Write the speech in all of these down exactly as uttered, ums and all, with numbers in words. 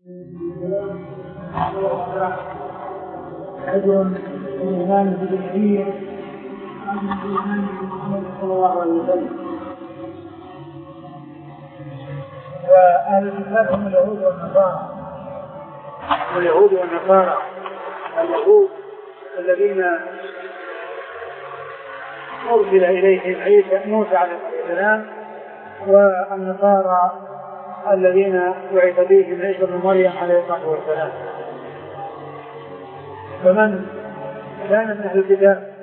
أجر الإيمان بالنبي صلى الله عليه وسلم. وأهل الكتاب هم اليهود والنصارى، واليهود والنصارى اليهود الذين أرسل إليهم عيسى موسى عليه السلام، والنصارى الذين بعث بهم عيسى بن مريم عليه الصلاة والسلام. فمن كان من أهل الكتاب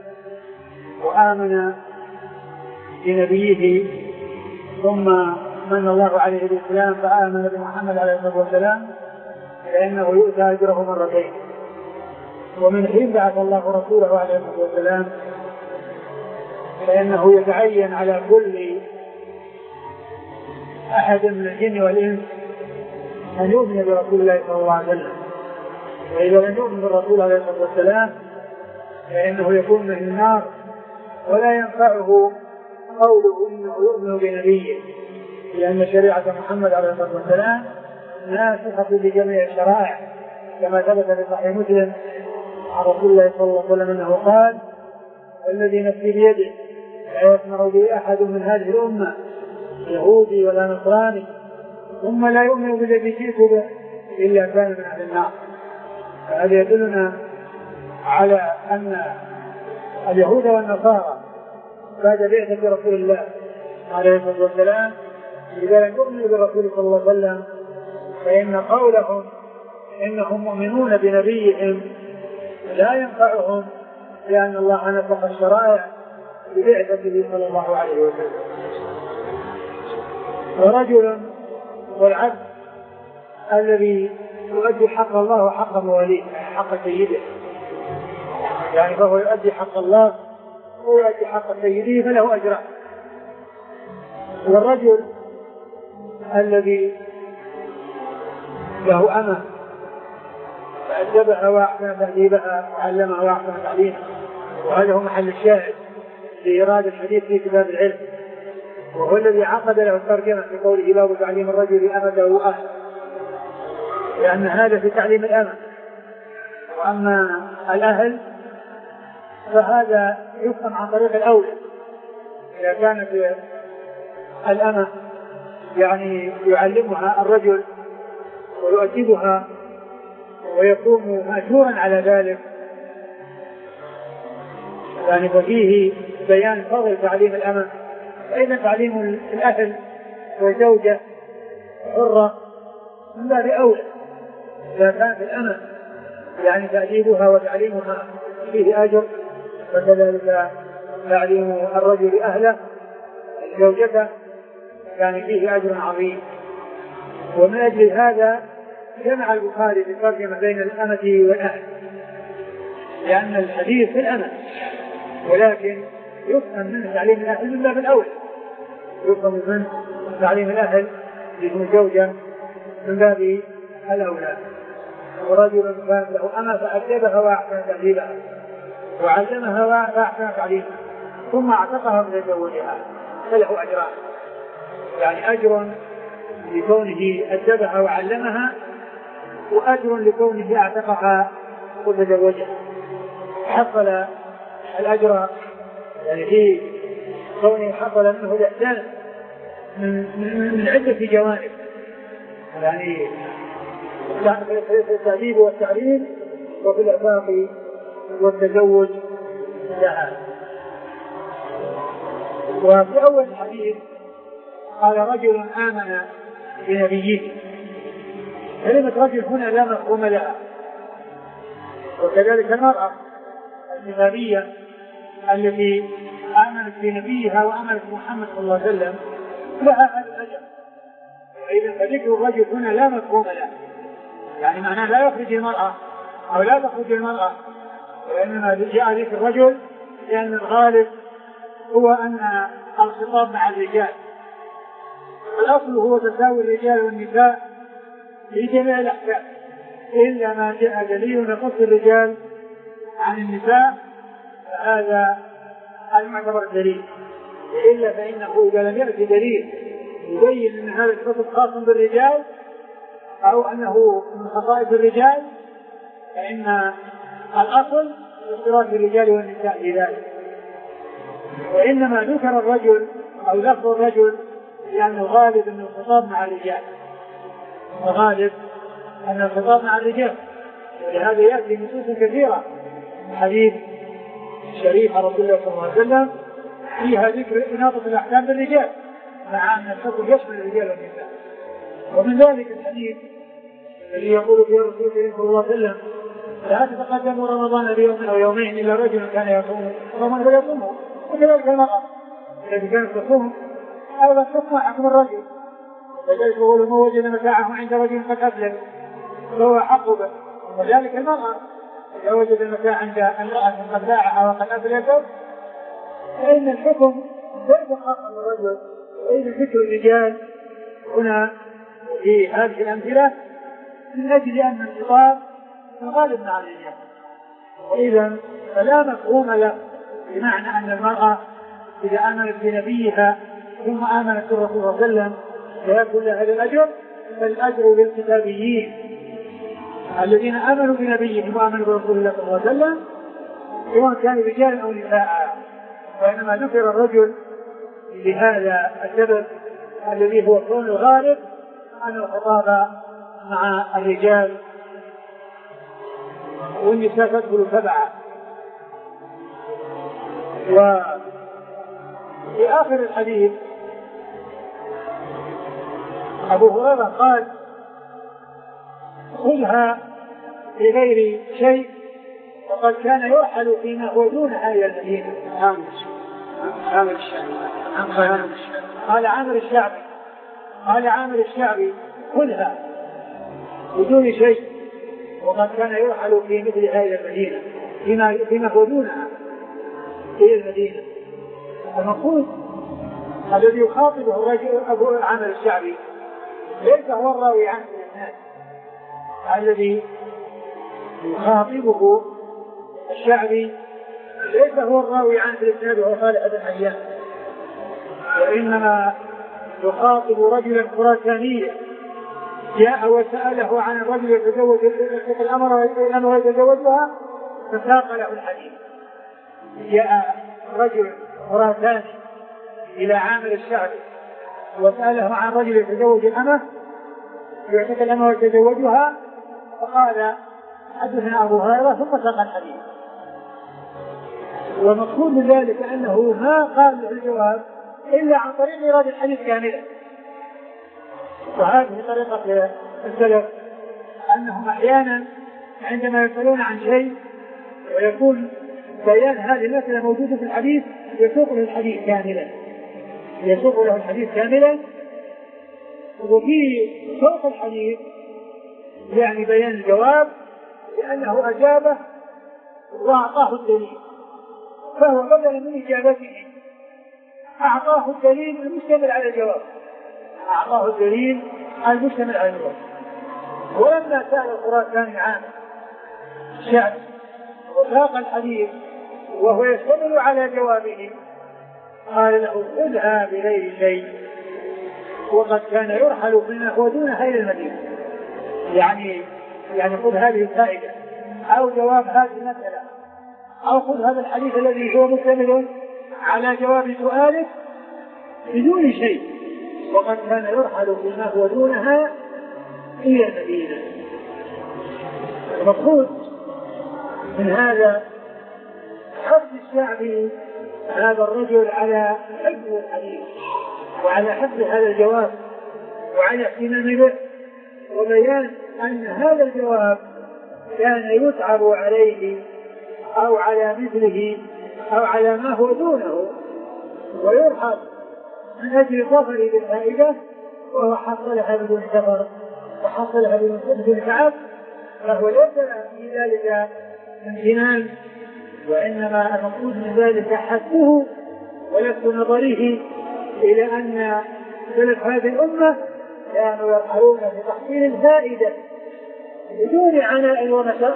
وآمن بنبيه ثم من الله عليه بالإسلام فآمن بمحمد عليه الصلاة والسلام فإنه يؤتى أجره مرتين. ومن حين بعث الله رسوله عليه الصلاة والسلام فإنه يتعين على كل أحد من الجن والإنس أن يؤمن برسول الله صلى الله عليه وسلم. وإذا لم يؤمن بالرسول عليه الصلاة والسلام فإنه يكون من النار، ولا ينفعه قوله إنه يؤمن بنبيه، لأن شريعة محمد عليه الصلاة والسلام ناسخة لجميع الشرائع، كما ثبت في صحيح مسلم عن رسول الله صلى الله عليه وسلم أنه قال: والذي نفسي بيده لا يسمع بي أحد من هذه الأمة يهودي ولا نصراني ثم لا يؤمن بالذي جئت به إلا كان من أهل النار. فهذا يدلنا على أن اليهود والنصارى بعد بعثة رسول الله عليه الصلاة والسلام إذا لم يؤمنوا بالرسول صلى الله عليه وسلم فإن قولهم إنهم مؤمنون بنبيهم لا ينفعهم، لأن الله نسخ الشرائع ببعثته صلى الله عليه وسلم. ورجل والعبد الذي يؤدي حق الله وحق مواليه، يعني حق سيده، يعني فهو يؤدي حق الله ويؤدي حق سيده فله أجران. والرجل الذي له أمة فأدبها وأحسن تأديبها وعلمها وأحسن تعليمها، وهذا هو محل الشاهد في إيراد الحديث في كتاب العلم، وهو الذي عقد له الترجمة في قوله: باب تعليم الرجل أمته وأهله، لأن هذا في تعليم الأمة. وأما الأهل فهذا يفهم عن طريق الأولى، إذا كانت الأمة يعني يعلمها الرجل ويؤدبها ويكون مأجورا على ذلك، يعني ففيه بيان فضل تعليم الأمة. فإذا تعليم الأهل والزوجة حرة من باب أولى إذا كانت الأمة يعني تأديبها وتعليمها فيه أجر، فكذلك تعليم الرجل أهله زوجته كان فيه أجر عظيم. ومن أجل هذا جمع البخاري في الترجمة بين الأمة والأهل، لأن الحديث في الأمة، ولكن يفهم من تعليم الأهل من باب الأول، يفهم من تعليم الأهل لابن زوجة من باب الأولى. ورجل كان له أمة فأدبها وأحسن تأديبها وعلمها وأحسن تعليمها ثم اعتقها من زوجها فله أجران، يعني أجر لكونه أدبها وعلمها، وأجر لكونه اعتقها وتزوجها. حصل الأجر يعني في كونه حصل منه الإحسان من, من, من عدة جوانب، يعني في التأديب والتعليم وفي الإعتاق والتزوج لها. وفي أول الحديث قال: رجل آمن بنبيه. كلمة رجل هنا لا مفهوم لها، وكذلك المرأة الإيمانية التي آمنت بنبيها وآمنت بمحمد صلى الله عليه وسلم لها هذا الأجر. وإذا فذكر الرجل هنا لا مفهوم له، يعني معناه لا يخرج المرأة أو لا تخرج المرأة، وإنما جاء ذكر الرجل لأن الغالب هو أن الخطاب مع الرجال، الأصل هو تساوي الرجال والنساء في جميع الأحكام، إلا ما جاء دليل يخص الرجال عن النساء فهذا المعتبر دليل، إلا فإنه إذا لم يأتي دليل يبين أن هذا الحكم خاص بالرجال أو أنه من خصائص الرجال، فإن الأصل اشتراك الرجال والنساء في ذلك، وإنما ذكر الرجل أو لفظ الرجل لأن الغالب أن الخطاب مع الرجال، الغالب أن الخطاب مع الرجال، ولهذا يأتي نصوص كثيرة حديث شريف عن رسول الله صلى الله عليه وسلم فيها ذكر إناطة الأحكام بالرجال، مع أن الحكم يشمل الرجال والنساء. ومن ذلك الحديث الذي يقول فيه الرسول صلى الله عليه وسلم: لا تتقدموا رمضان بيوم أو يومين إلا رجل كان يصوم رمضان فليصومه، وكذلك المرأة التي كانت تصوم أيضا حكم حكم الرجل، وذلك يقول: ما وجد متاعه عند رجل فقد فهو حق به، وذلك المرأة إذا وجد المتاع عند امرأة قد باعها وقد أفلته فإن الحكم ليس خاصا بالرجل، وإن ذكر الرجال هنا في هذه الأمثلة من أجل أن الخطاب الغالب مع الرجال، وإذا فلا مفهوم له بمعنى أن المرأة إذا آمنت بنبيها ثم آمنت بالرسول صلى الله عليه وسلم فيكون لها الأجر، فالأجر للكتابيين الذين آمنوا بنبيهم وآمنوا برسول الله صلى الله عليه وسلم سواء كانوا رجالا أو نساء، وإنما ذكر الرجل لهذا السبب الذي هو كون الغالب أن الخطاب مع الرجال والنساء تدخل تبعا. وفي آخر الحديث أبو هريرة قال: خذها بغير شيء، وقد كان يرحل فيما هو دونها إلى المدينة. عامر الشعبي قال عامر الشعبي قال عامر الشعبي خذها بدون شيء، وقد كان يرحل في مثلها إلى المدينة فيما, فيما هو دونها إلى المدينة. المقصود الذي يخاطبه الرجل أبو عامر الشعبي ليس هو الراوي عنه للناس، الذي يخاطبه الشعبي ليس هو الراوي عنه للناس وهو صالح بن حيان، وإنما يخاطب رجلا خراسانيا جاء وسأله عن الرجل يتزوج الأمر أنه يتزوجها فساق له الحديث. جاء رجل خراساني إلى عامر الشعبي وسأله عن رجل يتزوج الأمة يعتق الأمة ويتزوجها، فقال: حدثنا أبو هريرة، ثم ساق الحديث. ومقصود من ذلك أنه ما قال له الجواب إلا عن طريق إيراد الحديث كاملا. وهذه طريقة السلف أنهم أحيانا عندما يسألون عن شيء ويكون بيان هذه المسألة موجودة في الحديث يسوق له الحديث كاملا يسوق له الحديث كاملا وفي سوق الحديث يعني بيان الجواب لأنه أجابه وأعطاه الدليل، فهو بدلا من إجابته أعطاه الدليل المشتمل على الجواب أعطاه الدليل المشتمل على الجواب. ولما سأل الخراساني عامر الشعبي وساق الحديث وهو يشتمل على جوابه قال له: خذها بغير شيء، وقد كان يرحل فيما هو دونها إلى المدينة. يعني يعني خذ هذه الفائدة أو جواب هذه المسألة، أو خذ هذا الحديث الذي هو مشتمل على جواب سؤالك بدون شيء، وقد كان يرحل فيما هو دونها إلى المدينة. المقصود من هذا حث الشعبي هذا الرجل على حفظ الحديث وعلى حفظ هذا الجواب وعلى اهتمام به، وبيان أن هذا الجواب كان يتعب عليه أو على مثله أو على ما هو دونه ويرحل من أجل ظفر بالفائدة، وهو حصلها بدون سفر وحصلها بدون تعب، فهو ليس في ذلك امتنان، وإنما المقصود من ذلك حثه ولفت نظره إلى أن سلف هذه الأمة كانوا يرحلون في تحصيل الفائدة بدون عناء ومشقة،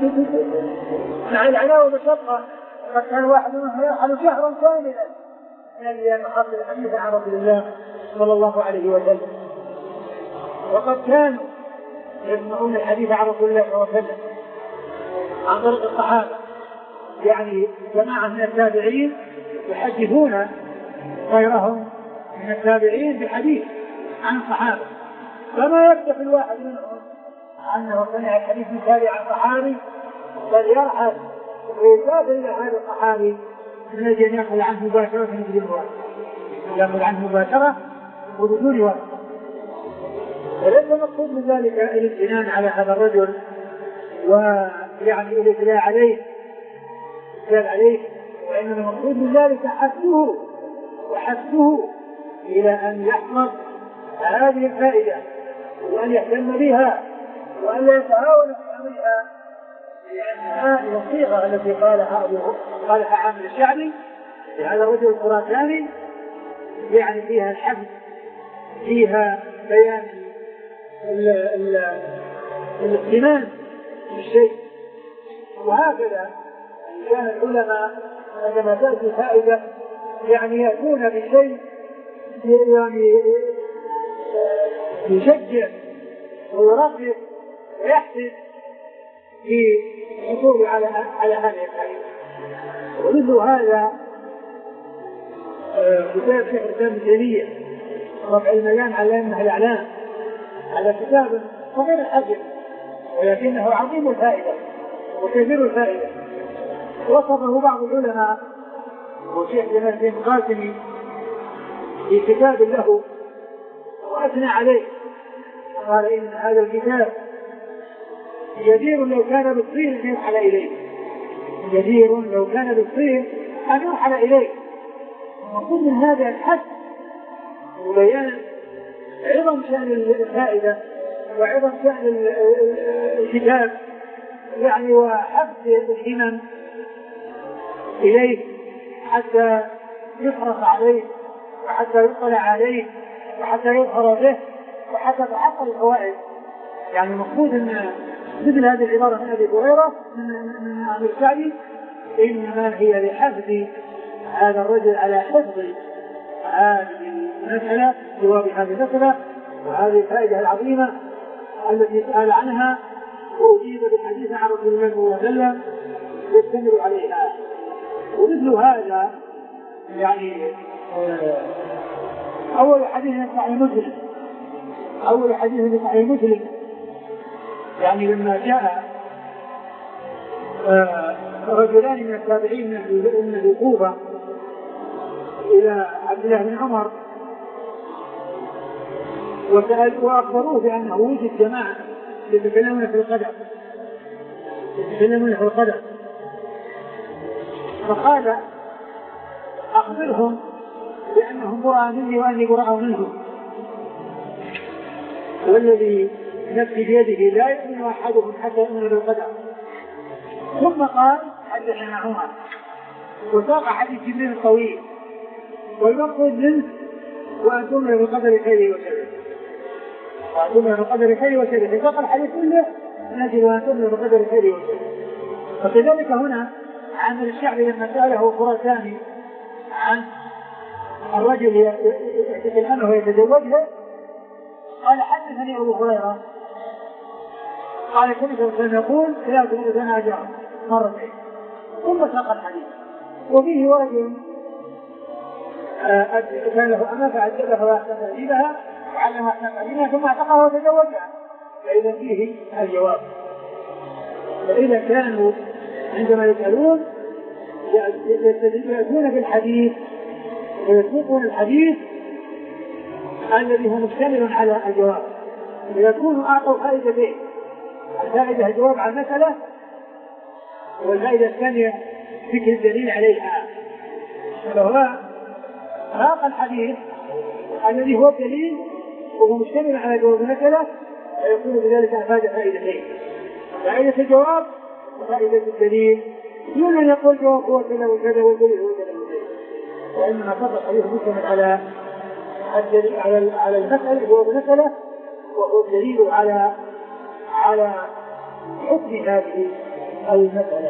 مع العناء والمشقة قد كان واحد منهم يرحل شهرا كاملا من أجل أن يحصل الحديث عن رسول الله صلى الله عليه وسلم. وقد كانوا يسمعون الحديث عن رسول الله صلى الله عليه وسلم عن طريق الصحابة، يعني جماعة من التابعين يحدثون غيرهم من التابعين بحديث عن الصحابة، فما يكتفي الواحد منهم أنه سمع الحديث من تابع عن صحابي، بل يرحل ويسافر إلى هذا الصحابي من أجل أن يأخذ عنه مباشرة بدون واسطة، يأخذ عنه مباشرة وبدون واسطة. وليس المقصود من ذلك الامتنان على هذا الرجل ويعني الإدلاء عليه الإدلاء عليه، وإنما المقصود من ذلك حثه وحثه إلى أن يحفظ هذه الفائدة وأن يهتم بها وأن لا يتهاون في أمرها، لأنها الصيغة التي قالها أبو قالها عامر الشعبي لهذا الرجل الخراساني يعني فيها الحفظ، فيها بيان الاهتمام بالشيء. وهكذا كان العلماء عندما تأتي فائدة يعني يأتون بشيء يعني يشجع ويرغب ويحث في الحصول على على هذه الفائدة. ومثل هذا كتاب شيخ الإسلام ابن تيمية رفع الملام على أئمة الأعلام، هذا كتاب صغير الحجم ولكنه عظيم الفائدة وكبير الفائدة. وصفه بعض العلماء وشيخ جمال الدين القاسمي في كتاب له وأثنى عليه، قال إن هذا الكتاب جدير لو كان بالصين أن يرحل إليه، جدير لو كان بالصين أن يرحل إليه. ومقصود من هذا الحث وبيان عظم شأن الفائدة وعظم شأن الكتاب يعني وحث الهمم إليه حتى يحرص عليه وحتى يطلع عليه وحتى يظهر به وحتى تحقق الفوائد. يعني المقصود ان مثل هذه العبارة من ابي هريرة من عامر الشعبي انما هي لحفظ هذا الرجل على حفظ هذه المسألة، جواب هذه المسألة وهذه الفائدة العظيمة التي سأل عنها وأجيب بالحديث عن رسول الله صلى الله عليه وسلم يستمر عليها. ومثل هذا يعني أول حديث في صحيح مسلم أول حديث في صحيح مسلم يعني لما جاء رجلان من التابعين من الكوفة إلى عبد الله بن عمر وأخبروه بأنه وجد جماعة يتكلمون في القدر يتكلمون في القدر فقال أخبرهم بأنهم براء مني وأني براء منهم، والذي نفسي بيده لا يؤمن أحدهم حتى يؤمن بالقدر. ثم قال حدثنا عمر وساق حديث جبريل الطويل والمقصود منه وأن تؤمن بالقدر خيره وشره، وأن تؤمن بالقدر خيره وشره، فساق الحديث كله من أجل وأن تؤمن بالقدر خيره وشره. فكذلك هنا عامر الشعبي لما سأله خراساني عن الرجل يتكلمه ويتزوجه قال حدثني أبو هريرة قال كنت يقول لا تؤذن أجرا مرتين ثم ساق الحديث. وفيه رجل كان له أمة فعجبها وأحسن تأديبها وعلمها أحسن تأديبها ثم اعتقها وتزوجها، فإذا فيه الجواب. فإذا كانوا عندما يسألون يأتون بالحديث ويسوقون الحديث الذي هو مشتمل على الجواب، ويكونوا أعطوا فائدتين، الفائدة الجواب عن المسألة والفائدة الثانية ذكر الدليل عليها. فهو ساق الحديث الذي هو الدليل وهو مشتمل على جواب المسألة فيكون بذلك أفاد فائدتين، فائدة الجواب وفائدة الدليل. دون أن يقول جواب هو كذا وكذا والدليل هو كذا وكذا، وإنما ساق الحديث مشتمل على الدليل على على المسألة هو المسألة وهو الدليل على على حكم هذه المسألة.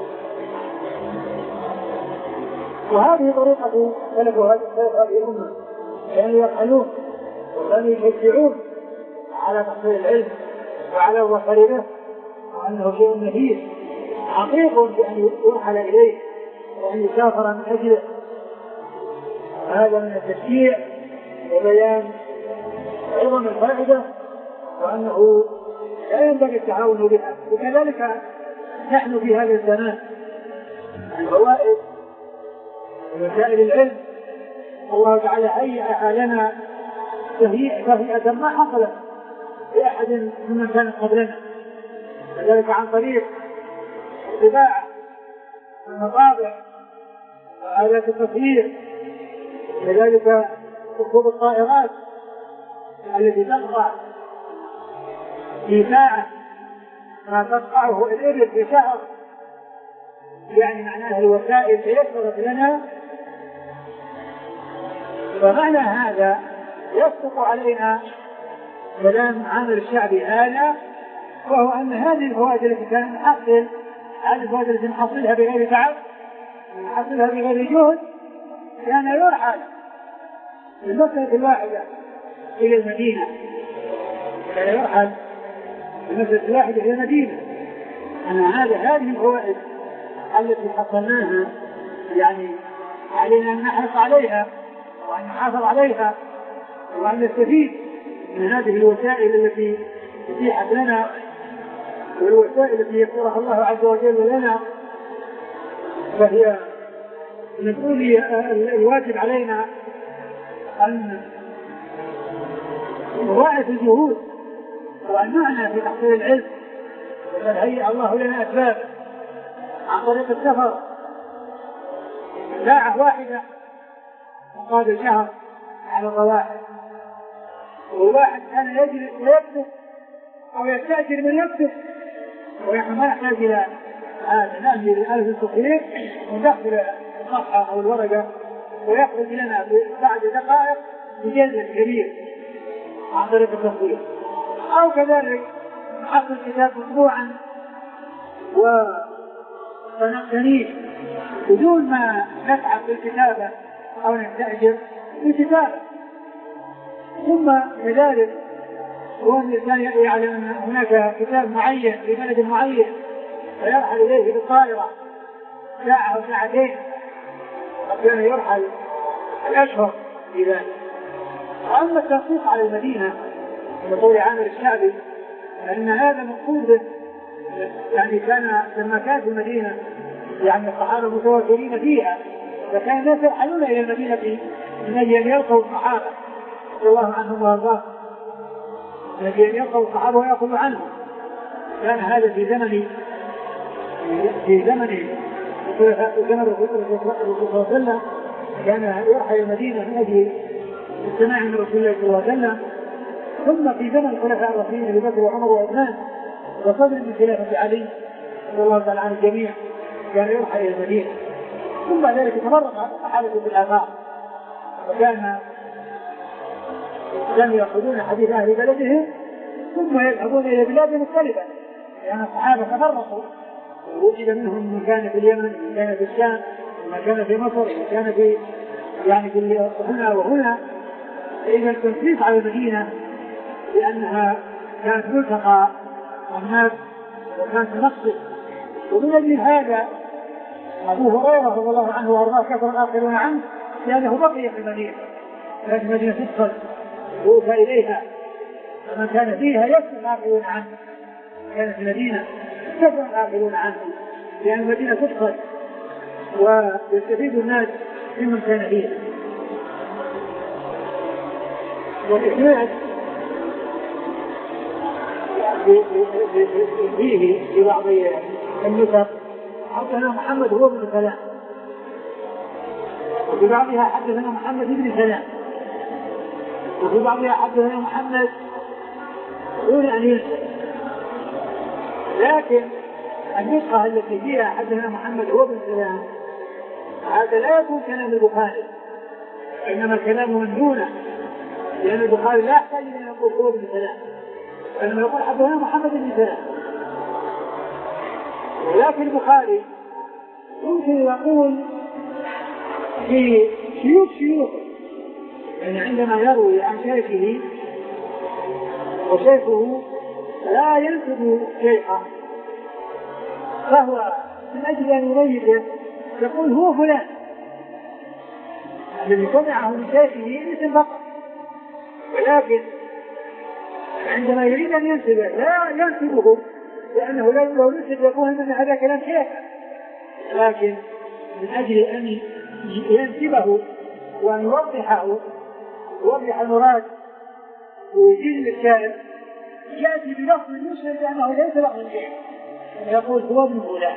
وهذه طريقة سلف هذه الأمة، كانوا يرحلون وكانوا يشجعون على تحصيل العلم وعلى الظفر به، وأنه شيء نفيس عقيق بأن يرحل إليه وأن يسافر من أجله. هذا من التشجيع وبيان عظم الفائدة وأنه لا ينبغي التهاون بها. وكذلك نحن في هذا الزمان الفوائد ووسائل العلم الله تعالى هيئ لنا تهيئة ما حصلت لأحد ممن كان قبلنا، وذلك عن طريق الطباعة والمطابع وآلات التصوير، وذلك ركوب الطائرات التي تقطع في ساعة ما تقطعه الإبل في شهر، يعني معناه الوسائل تيسرت لنا. فمعنى هذا يصدق علينا كلام عامل الشعبي هذا، وهو أن هذه الفوائد التي كان نحصل هذه الفوائد التي نحصلها بغير تعب نحصلها بغير جهد كان يرحل المسألة الواحدة إلى المدينة كان يرحل المسألة الواحدة إلى المدينة. أنا هذا هذه الفوائد التي حصلناها يعني علينا أن نحرص عليها وأن نحافظ عليها وأن نستفيد من هذه الوسائل التي اتيحت لنا والوسائل التي يسرها الله عز وجل لنا. فهي نقول الواجب علينا أن نضاعف الجهود وأن نعنى في تحصيل العلم، وقد هيأ الله لنا أسباب عن طريق السفر ساعة واحدة مقابل شهر على الرواحل. والواحد كان يجلس ويكتب أو يستأجر من يكتب ونحن ما نحتاج إلى هذا، نأتي لآلة التصوير وندخل الصفحة أو الورقة ويخرج لنا بعد دقائق بجلد كبير عن طريق التصوير. أو كذلك نحصل كتاب مطبوعا ونقتنيه بدون ما نتعب في الكتابة أو نستأجر في الكتابة. ثم كذلك هو الإنسان يعلم أن هناك كتاب معين في بلد معين فيرحل إليه بالطائرة ساعة أو ساعتين، وكان يرحل الأشهر في ذلك. وأما التنصيص على المدينة بقول عامر الشعبي لأن هذا مقصود، يعني كان لما كانت المدينة يعني الصحابة متوافرين فيها فكان الناس يرحلون إلى المدينة من أجل أن يلقوا الصحابة رضي الله عنهم وارضاهم، من أجل أن يلقوا الصحابة ويأخذوا عنهم. كان هذا في زمن في زمن زمن الرسول صلى الله عليه وسلم كان يرحل المدينة من أجل السماع من رسول الله صلى الله عليه وسلم. ثم في زمن الخلفاء الراشدين أبي بكر وعمر وعثمان وصدر من خلافة علي رضي الله تعالى عن الجميع كان يرحل إلى المدينة. ثم بعد ذلك تفرق الصحابة في الآفاق وكان كانوا يأخذون حديث أهل بلدهم ثم يذهبون إلى بلاد مختلفة، لأن الصحابة تفرقوا ووجد منهم من كان في اليمن من كان في الشام من كان في مصر من كان في يعني في هنا وهنا. إذا التنصيص على المدينة لأنها كانت ملتقى الناس وكانت تنصف، ومن أجل هذا أبو هريرة رضي الله عنه وأرضاه كثر الآخرون عنه لأنه بقي في المدينة، كانت المدينة تدخل يؤتى إليها فمن كان فيها يكثر الآخرون عنه، كانت المدينة كثر الآخرون عنه لأن المدينة تدخل ويستفيد الناس ممن كان فيها. والإسناد فيه في بعض النسخ حدثنا محمد هو بن سلام، وفي بعضها حدثنا محمد بن سلام، وفي بعضها حدثنا محمد دون أن ينسى. لكن النسخة التي فيها حدثنا محمد هو بن سلام هذا لا يكون كلام البخاري، إنما الكلام من دونه، لأن البخاري لا يحتاج أن يقول هو بن سلام، إنما يقول حدثنا محمد بن سلام. ولكن البخاري يمكن يقول في شيوخ شيوخه، يعني عندما يروي عن شيخه وشيخه لا ينسب شيئا، فهو من أجل أن يميزه يقول هو فلان الذي سمعه من شيخه مثل فقط، ولكن عندما يريد أن ينسبه لا ينسبه، لأنه لو نسب يقول أن هذا كلام شيخ، لكن من أجل أن ينسبه وأن يوضحه يوضح المراد ويجيز للشارع يأتي بلفظ المسلم لأنه ليس لفظ شيء، يقول هو ابن فلان.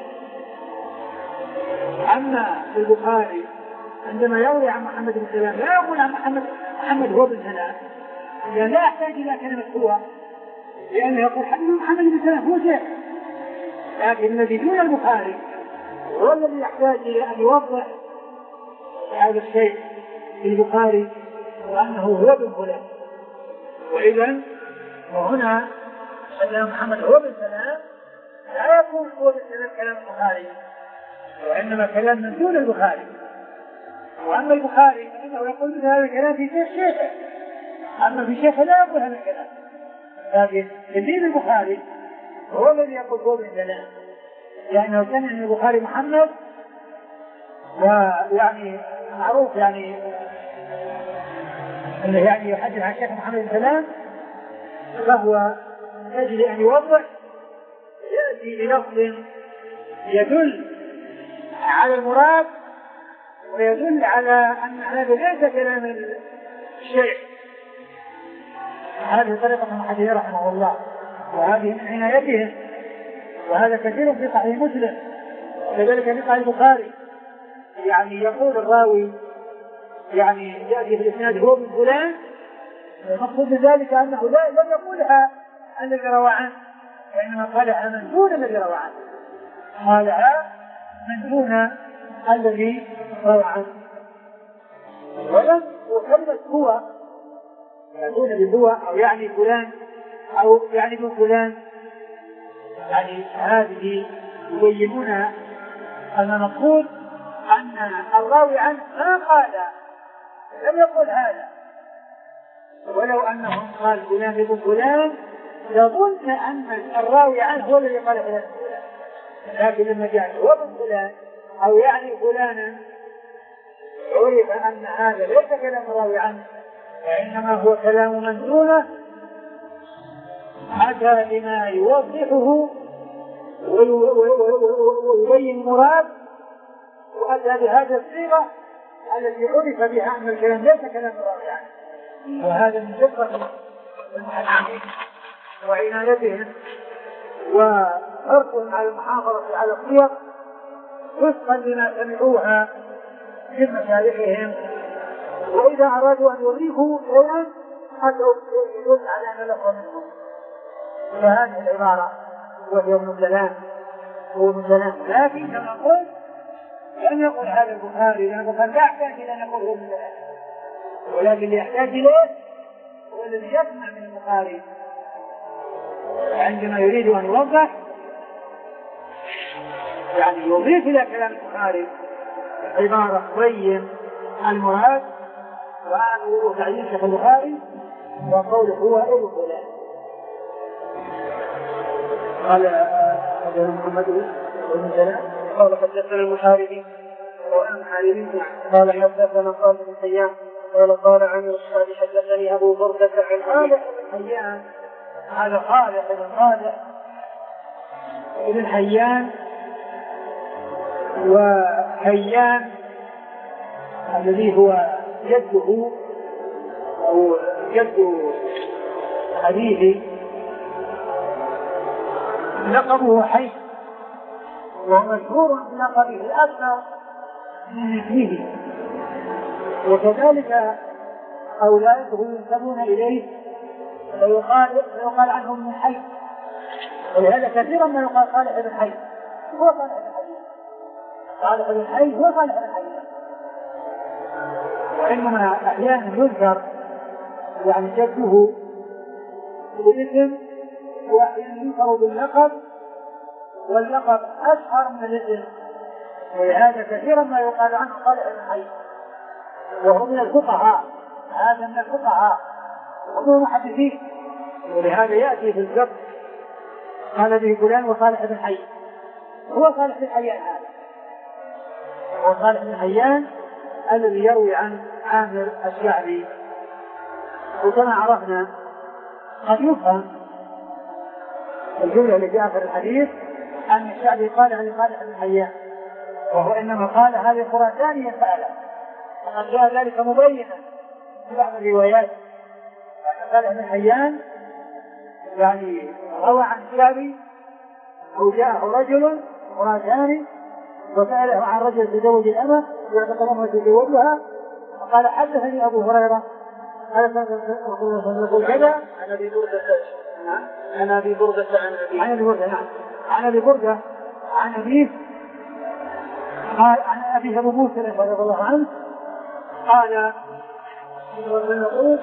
أما في البخاري عندما يروي عن محمد بن سلام لا يقول عن محمد محمد هو بن سلام، يعني لا يحتاج إلى كلمة هو، لأنه يقول محمد بن سلام هو شيخ، لكن الذي دون البخاري هو الذي يحتاج إلى أن يوضح هذا الشيء في البخاري وأنه هو ابن فلان. وإذن وهنا أن محمد هو ابن سلام لا يكون هو ابن سلام كلام البخاري، وإنما كلام من دون البخاري. وأما البخاري فإنه يقول من هذا الكلام في شيخ شيخه، أما في شيخه لا يقول هذا الكلام، لكن تلميذ البخاري هو الذي يقول هو ابن سلام، لأنه سمع من البخاري محمد، ويعني معروف يعني أنه يعني يحدث عن الشيخ محمد بن سلام، فهو يجب أن يوضح يأتي بلفظ يدل على المراد ويدل على أن هذا ليس كلام الشيخ. هذه طريقة المحدثين رحمه الله، وهذه من عنايتهم، وهذا كثير في صحيح مسلم وكذلك في صحيح البخاري. يعني يقول الراوي يعني يأتي في الإسناد هو من فلان، المقصود بذلك أنه لا لم يقولها الذي روى عنه، وإنما قالها من دون الذي روى عنه، قالها من دون الذي روى عنه. ولم وكلمة هو يقول بهو أو يعني فلان أو يعني ابن فلان، يعني هذه يبينون أن المقصود أن الراوي عنه ما قال لم يقل هذا، ولو أنهم قال فلان ابن فلان يظن أن الراوي عنه هو الذي قال فلان فلان، لكن لما جاء هو ابن فلان أو يعني فلانا عرف أن هذا ليس كلام الراوي عنه، وإنما هو كلام من دونه، أتى لما يوضحه ويبين المراد، وأتى بهذه الصيغة التي عرف بها أن الكلام ليس كلام الراوي عنه. وهذا من دقة المحدثين وعنايتهم وحرصهم على المحافظة على الصيغ وفقا لما سمعوها من مشايخهم، وإذا أرادوا أن يضيفوا شيئا أتوا يدل على أن لفظ منهم. فهذه العبارة وهي ابن سلام هو ابن سلام، لكن كما قلت لم يقل هذا البخاري، لأن البخاري لا يحتاج إلى أن يقول هو ابن سلام، ولكن اللي يحتاج إليه هو الذي يسمع من البخاري عندما يريد أن يوضح، يعني يضيف إلى كلام البخاري عبارة تبين المراد وتعيين شيخ البخاري وقوله هو ابن فلان. قال محمد بن سلام قال حدثنا المحاربي وأنا محاربي قال حدثنا خالد بن حيان قال قال عن الصالح حدثني أبو بردة عن خالد بن حيان. هذا خالد بن خالد بن حيان، وحيان الذي هو جده أو جد أبيه لقبه حي، وهو مشهور بلقبه أكثر من اسمه، وكذلك أولاده ينسبون إليه ويقال ويقال عنهم من حي، ولهذا كثيرا ما يقال صالح بن حي هو صالح بن حي، صالح بن حي هو صالح بن حي، وإنما أحيانا يذكر يعني جده بالاسم وأحيانا يذكر باللقب، واللقب أشهر من الاسم، ولهذا كثيرا ما يقال عنه صالح بن حي، وهو من الفقهاء، هذا من الفقهاء ومن المحدثين، ولهذا يأتي في الفقه قال به فلان وصالح بن حي. هو صالح بن حيان هذا، هو صالح بن حيان الذي يروي عن عامر الشعبي. وكما عرفنا قد يفهم الجملة التي في آخر الحديث أن الشعبي قال عن صالح بن حيان، وهو إنما قال هذه خراسانية فعلا، وقد جاء ذلك مبينا في بعض الروايات أن صالح بن حيان يعني روى عن الشعبي أو جاءه رجل خراساني وسأله عن رجل تزوج الأمة يعتقد أنه تزوجها، فقال حدثني أبو هريرة هذا يقول كذا عن أبي بردة عن أبي بردة عن أبي بردة نعم عن أبي بردة عن أبيه قال عن أبي أبو موسى رضي الله عنه قال يقول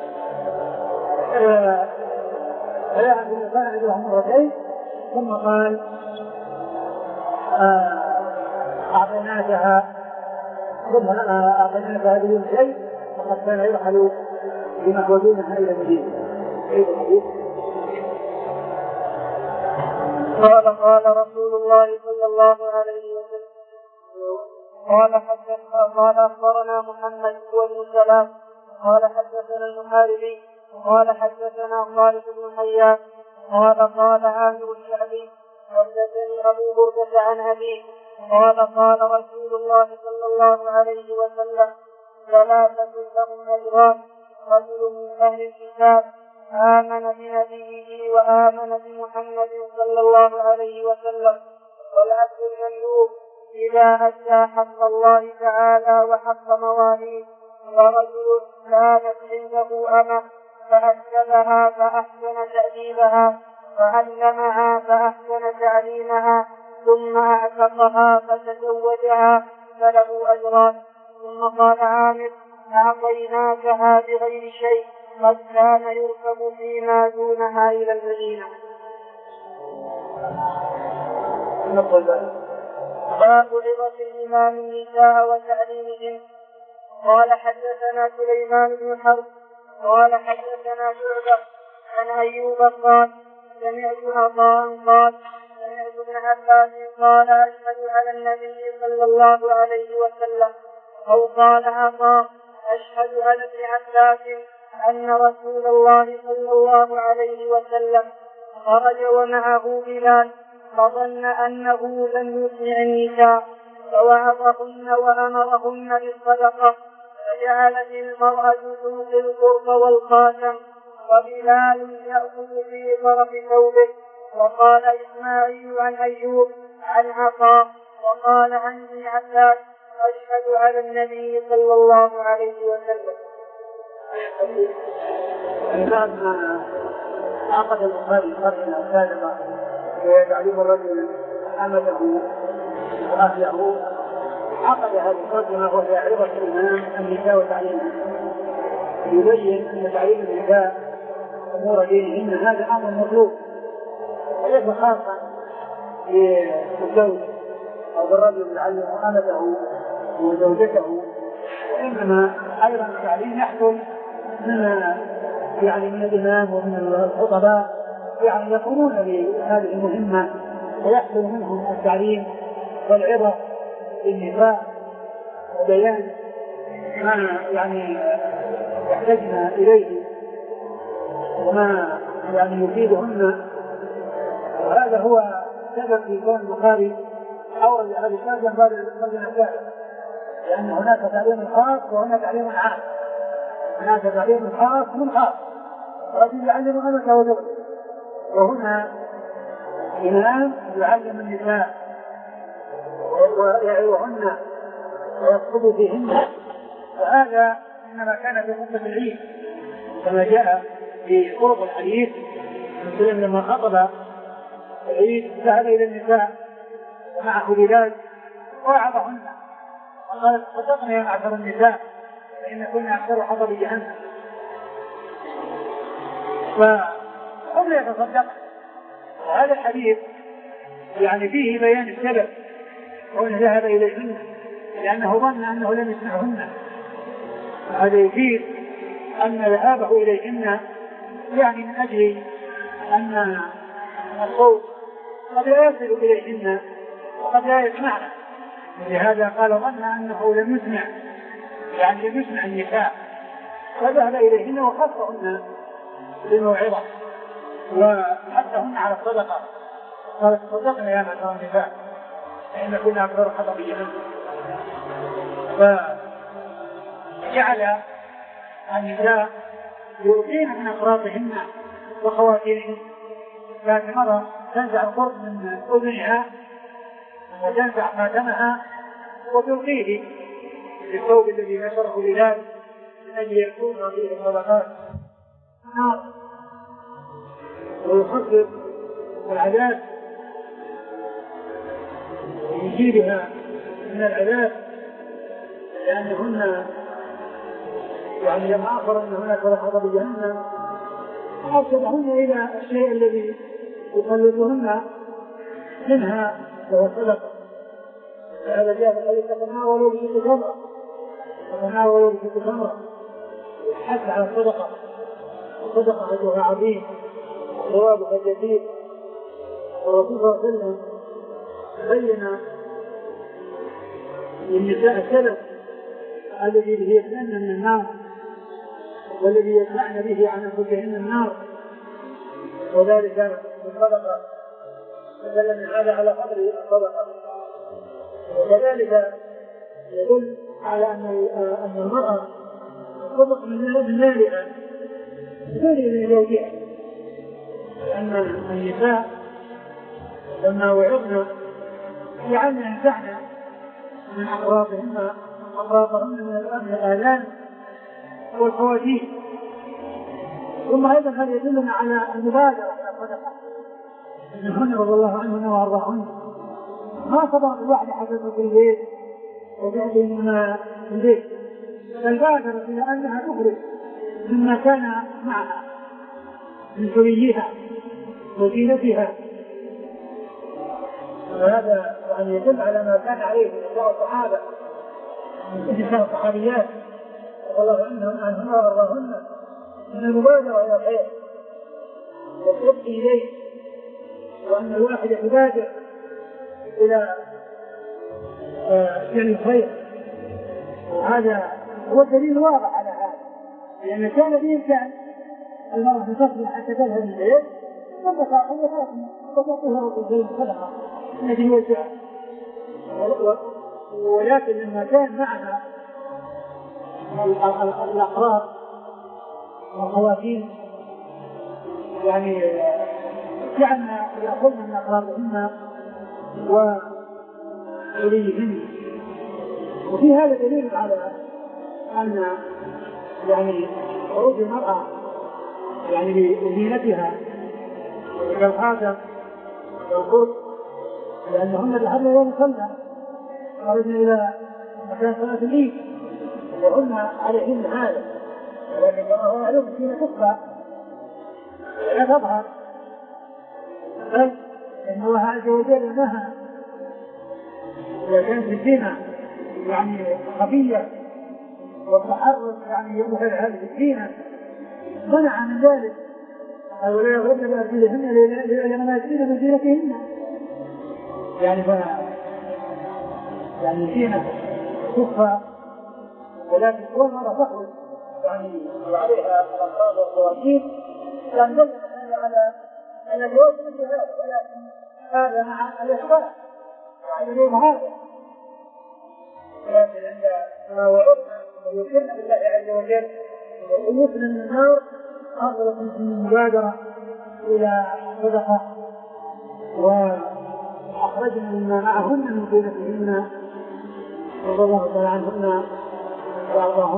فلا أبو كان عندها مرتين ثم قال أعطيناكها ثم أعطيناكها بدون شيء وقد كان يرحل بمحوجونها إلى المدينة. قال قال رسول الله صلى الله عليه وسلم قال حدثنا قال أخبرنا محمد بن سلام قال حدثنا المحاربي قال حدثنا خالد بن حيان قال قال عامر الشعبي حدثني أبو بردة عن أبيه قال قال رسول الله صلى الله عليه وسلم ثلاثة لهم أجران رجل من أهل الكتاب آمن بنبيه وآمن بمحمد صلى الله عليه وسلم والعبد المملوك إذا أدى حق الله تعالى وحق مواليه ورجل كانت عنده أمة فأدبها فأحسن تأديبها وعلمها فأحسن تعليمها ثم أعتقها فتزوجها فله أجران. ثم قال عامر أعطيناكها بغير شيء قد كان يركب فيما دونها إلى المدينة. باب عظة الإمام النساء وتعليمهم. قال حدثنا سليمان بن حرب قال حدثنا شعبة عن أيوب قال سمعت عطاء قال سمعت ابن عباس قال أشهد على النبي صلى الله عليه وسلم أو قال عطاء أشهد على ابن عباس أن رسول الله صلى الله عليه وسلم خرج ومعه بلال فظن أنه لم يسمع النساء فوعظهن وأمرهن بالصدقة فجعلت المرأة تلقي القرب والخاتم وبلال يأخذ في طرف ثوبه. وقال إسماعيل عن أيوب عن عطاء وقال عن ابن عباس أشهد على النبي صلى الله عليه وسلم. بعد ما عقد البخاري القرن السابقة وتعليم الرجل أمته وأهله عقد هذه الترجمة وهي عظة الإمام النساء وتعليمها، يبين أن تعليم النساء أمور دينهن هذا أمر مطلوب وليس خاصا بالزوج أو بالرجل يعلم أمته وزوجته، وإنما أيضا التعليم يحصل من يعني من الإمام ومن الخطباء يعني يقومون بهذه المهمة ويحصل منهم التعليم والعظة بالنساء وبيان ما يعني يحتاجنا إليه وما يعني يفيدهن. وهذا هو سبب في كون البخاري أول هذا الشيء بعد النساء، لأن هناك تعليم خاص وهناك تعليم عام، هناك تعليم خاص من خاص رجل يعلم أمته وزوجته، وهنا إمام يعلم النساء ويعظهن ويقصد فيهن، وهذا إنما كان في خطبة العيد كما جاء في طرق الحديث. مسلم لما خطب العيد ذهب إلى النساء ومعه بلال ووعظهن وقال صدقنا يا معشر النساء فإن كنا أكثر حطب جهنم، فهم يتصدق. وهذا الحديث يعني فيه بيان السبب وأنه ذهب إليهن لأنه ظن أنه لم يسمعهن. هذا يفيد أن ذهابه إليهن يعني من أجل أن الصوت قد لا يصل إليهن وقد لا يسمعن، ولهذا قال ظن أنه لم يسمع، يعني لم يسمع النساء، فذهب إليهن وخصهن بالموعظة وحثهن على الصدقة، قال تصدقن يا معشر النساء فإن كنا أكثر حطب جهنم. فجعل النساء يؤتين من أقراطهن وخواتيمهن، كانت مرة تنزع القرط من أذنها وتنزع خاتمها وتلقيه للثوب الذي نشره بلال من أجل يكون فيه الصدقات، ويخفف العذاب ويجيبها من العذاب، لأنهن يعني لما أخبر أن هناك حطب جهنم أرشدهن إلى الشيء الذي يخلصهن منها وهو الصدقة. هذا جاء في الحديث: تتناولوا بشق تمرة، تتناولوا بشق تمرة، حتى على الصدقة، الصدقة أجرها عظيم وثوابها جزيل. والرسول صلى الله عليه وسلم بين للنساء السلف الذي به يدفعن من النار والذي يدفعن به عن أنفسهن النار، وذلك بالصدقة، فدل من هذا على قدر الصدقة. وكذلك يدل على أن أن المرأة تصدق من مالها بدون زوجها، لأن النساء لما وعظن جعلن ينزعن من أقراطهن أقراطهن من الآذان والخواتيم. ثم أيضا هذا يدلنا على المبادرة إلى الصدقة، إنهن رضي الله عنهن وأرضاهن ما صبرت الواحدة حتى تدخل البيت وتأتي من البيت، بل بادرت إلى أنها تخرج مما كان معها من حليها وزينتها. وهذا يعني يدل على ما كان عليه نساء الصحابة من نساء الصحابيات رضي الله عنهن وأرضاهن من المبادرة إلى الخير والسبق إليه، وأن الواحدة تبادر إلى فعل الخير. وهذا هو الدليل الواضح على هذا، لأن كان بإمكان المرأة تصبر حتى تذهب من البيت وتقع وتعطيها رسول صدقة التي يوزعها، ولكن لما كان معها الأقراط والخواتيم يعني جعلنا يأخذن من أقراطهن وحليهن. وفي هذا دليل على أن يعني خروج المرأة يعني بزينتها كالخاتم والقرط، لأنهن ذهبن يوم صلى خرجن إلى مكان صلاة الليل وهن عليهن هذا، ولكن كما هو معلوم الزينة تخفى لا تظهر، بل إن الله عز وجل نهى إذا كانت الزينة يعني خفية والتحرك يعني يظهر هذه الزينة منع من ذلك، ولا يغضبن بأرجلهن لأن ما يزين من زينتهن، يعني ف يعني الزينة تخفى، ولكن كل مرة تخرج يعني وعليها الأقراط والخواتيم كان دل على أن الجواز مثل هذا، ولكن هذا مع الإخفاء مع اليوم هذا، لكن عندما وعدنا ويذكرنا بالله عز وجل ويخلصنا من النار أفضل من المبادرة إلى صدقة وأخرجنا مما معهن من زينتهن رضي الله تعالى عنهن وأرضاهن.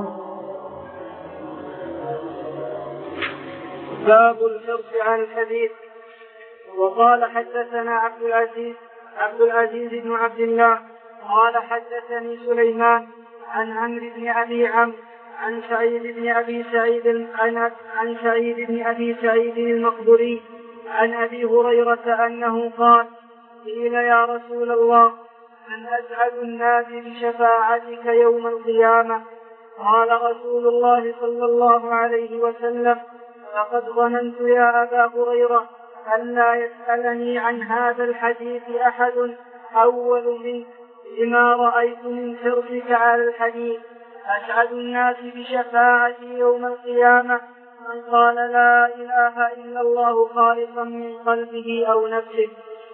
باب الحرص على الحديث. وقال حدثنا عبد العزيز عبد العزيز بن عبد الله قال حدثني سليمان عن عمرو بن أبي عمرو عن سعيد بن أبي سعيد عن, عن سعيد بن أبي سعيد المقبري عن أبي هريرة أنه قال: قيل يا رسول الله من أسعد الناس بشفاعتك يوم القيامة؟ قال رسول الله صلى الله عليه وسلم: لقد ظننت يا أبا هريرة ألا يسألني عن هذا الحديث أحد أول منك لما رأيت من حرصك على الحديث. أسعد الناس بشفاعتي يوم القيامة من قال لا إله إلا الله خالصا من قلبه أو نفسه.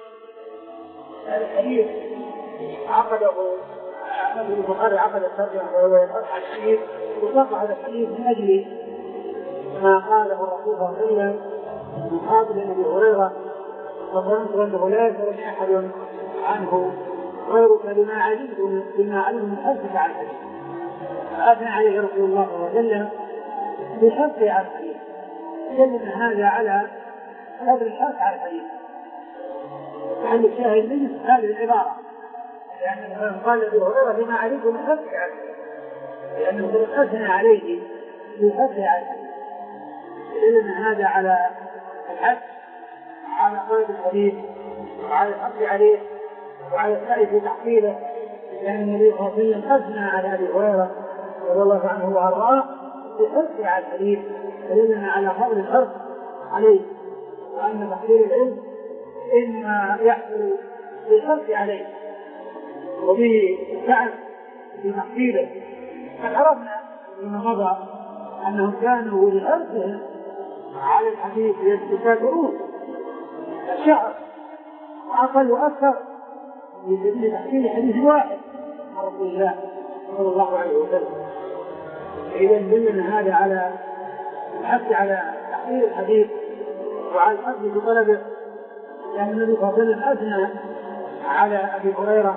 الحديث عقده البخاري عقد الترجمة وهو يفتح الحديث وطبع هذا الحديث من أجل ما قاله الرسول صلى الله عليه وسلم مقابل أبي هريرة وظننت أنه لا يسأل أحد عنه غيرك بما علمت بما علمت من حرصك على الحديث. فأثنى عليه رسول الله صلى الله عليه وسلم بحرصه على الحديث، دل هذا على قدر الحرص على الحديث. محل الشاهد منه هذه العبارة، لأن قال أبي هريرة بما علمت من حرصك على الحديث، لأنه أثنى عليه بحرصه على الحديث، دل هذا على الحث على قيد الحديث وعلى الحث عليه وعلى السعي في تحصيله، لأن النبي صلى الله عليه وسلم أثنى على أبي هريرة رضي الله عنه وأرضاه بحرصه على الحديث، دلنا على فضل الحرص عليه، وأن تحصيل العلم إما يحصل بالحرص عليه وبالسعي في تحصيله. قد عرفنا فيما مضى أنهم كانوا بحرصهم على الحديث يتكاثرون الشهر وأقل وأكثر في تحصيل حديث واحد عن رسول الله صلى الله عليه وسلم. إذا دلنا هذا على الحث على تحصيل الحديث وعلى الحث بطلبه، لأن النبي صلى الله عليه وسلم أثنى على أبي هريرة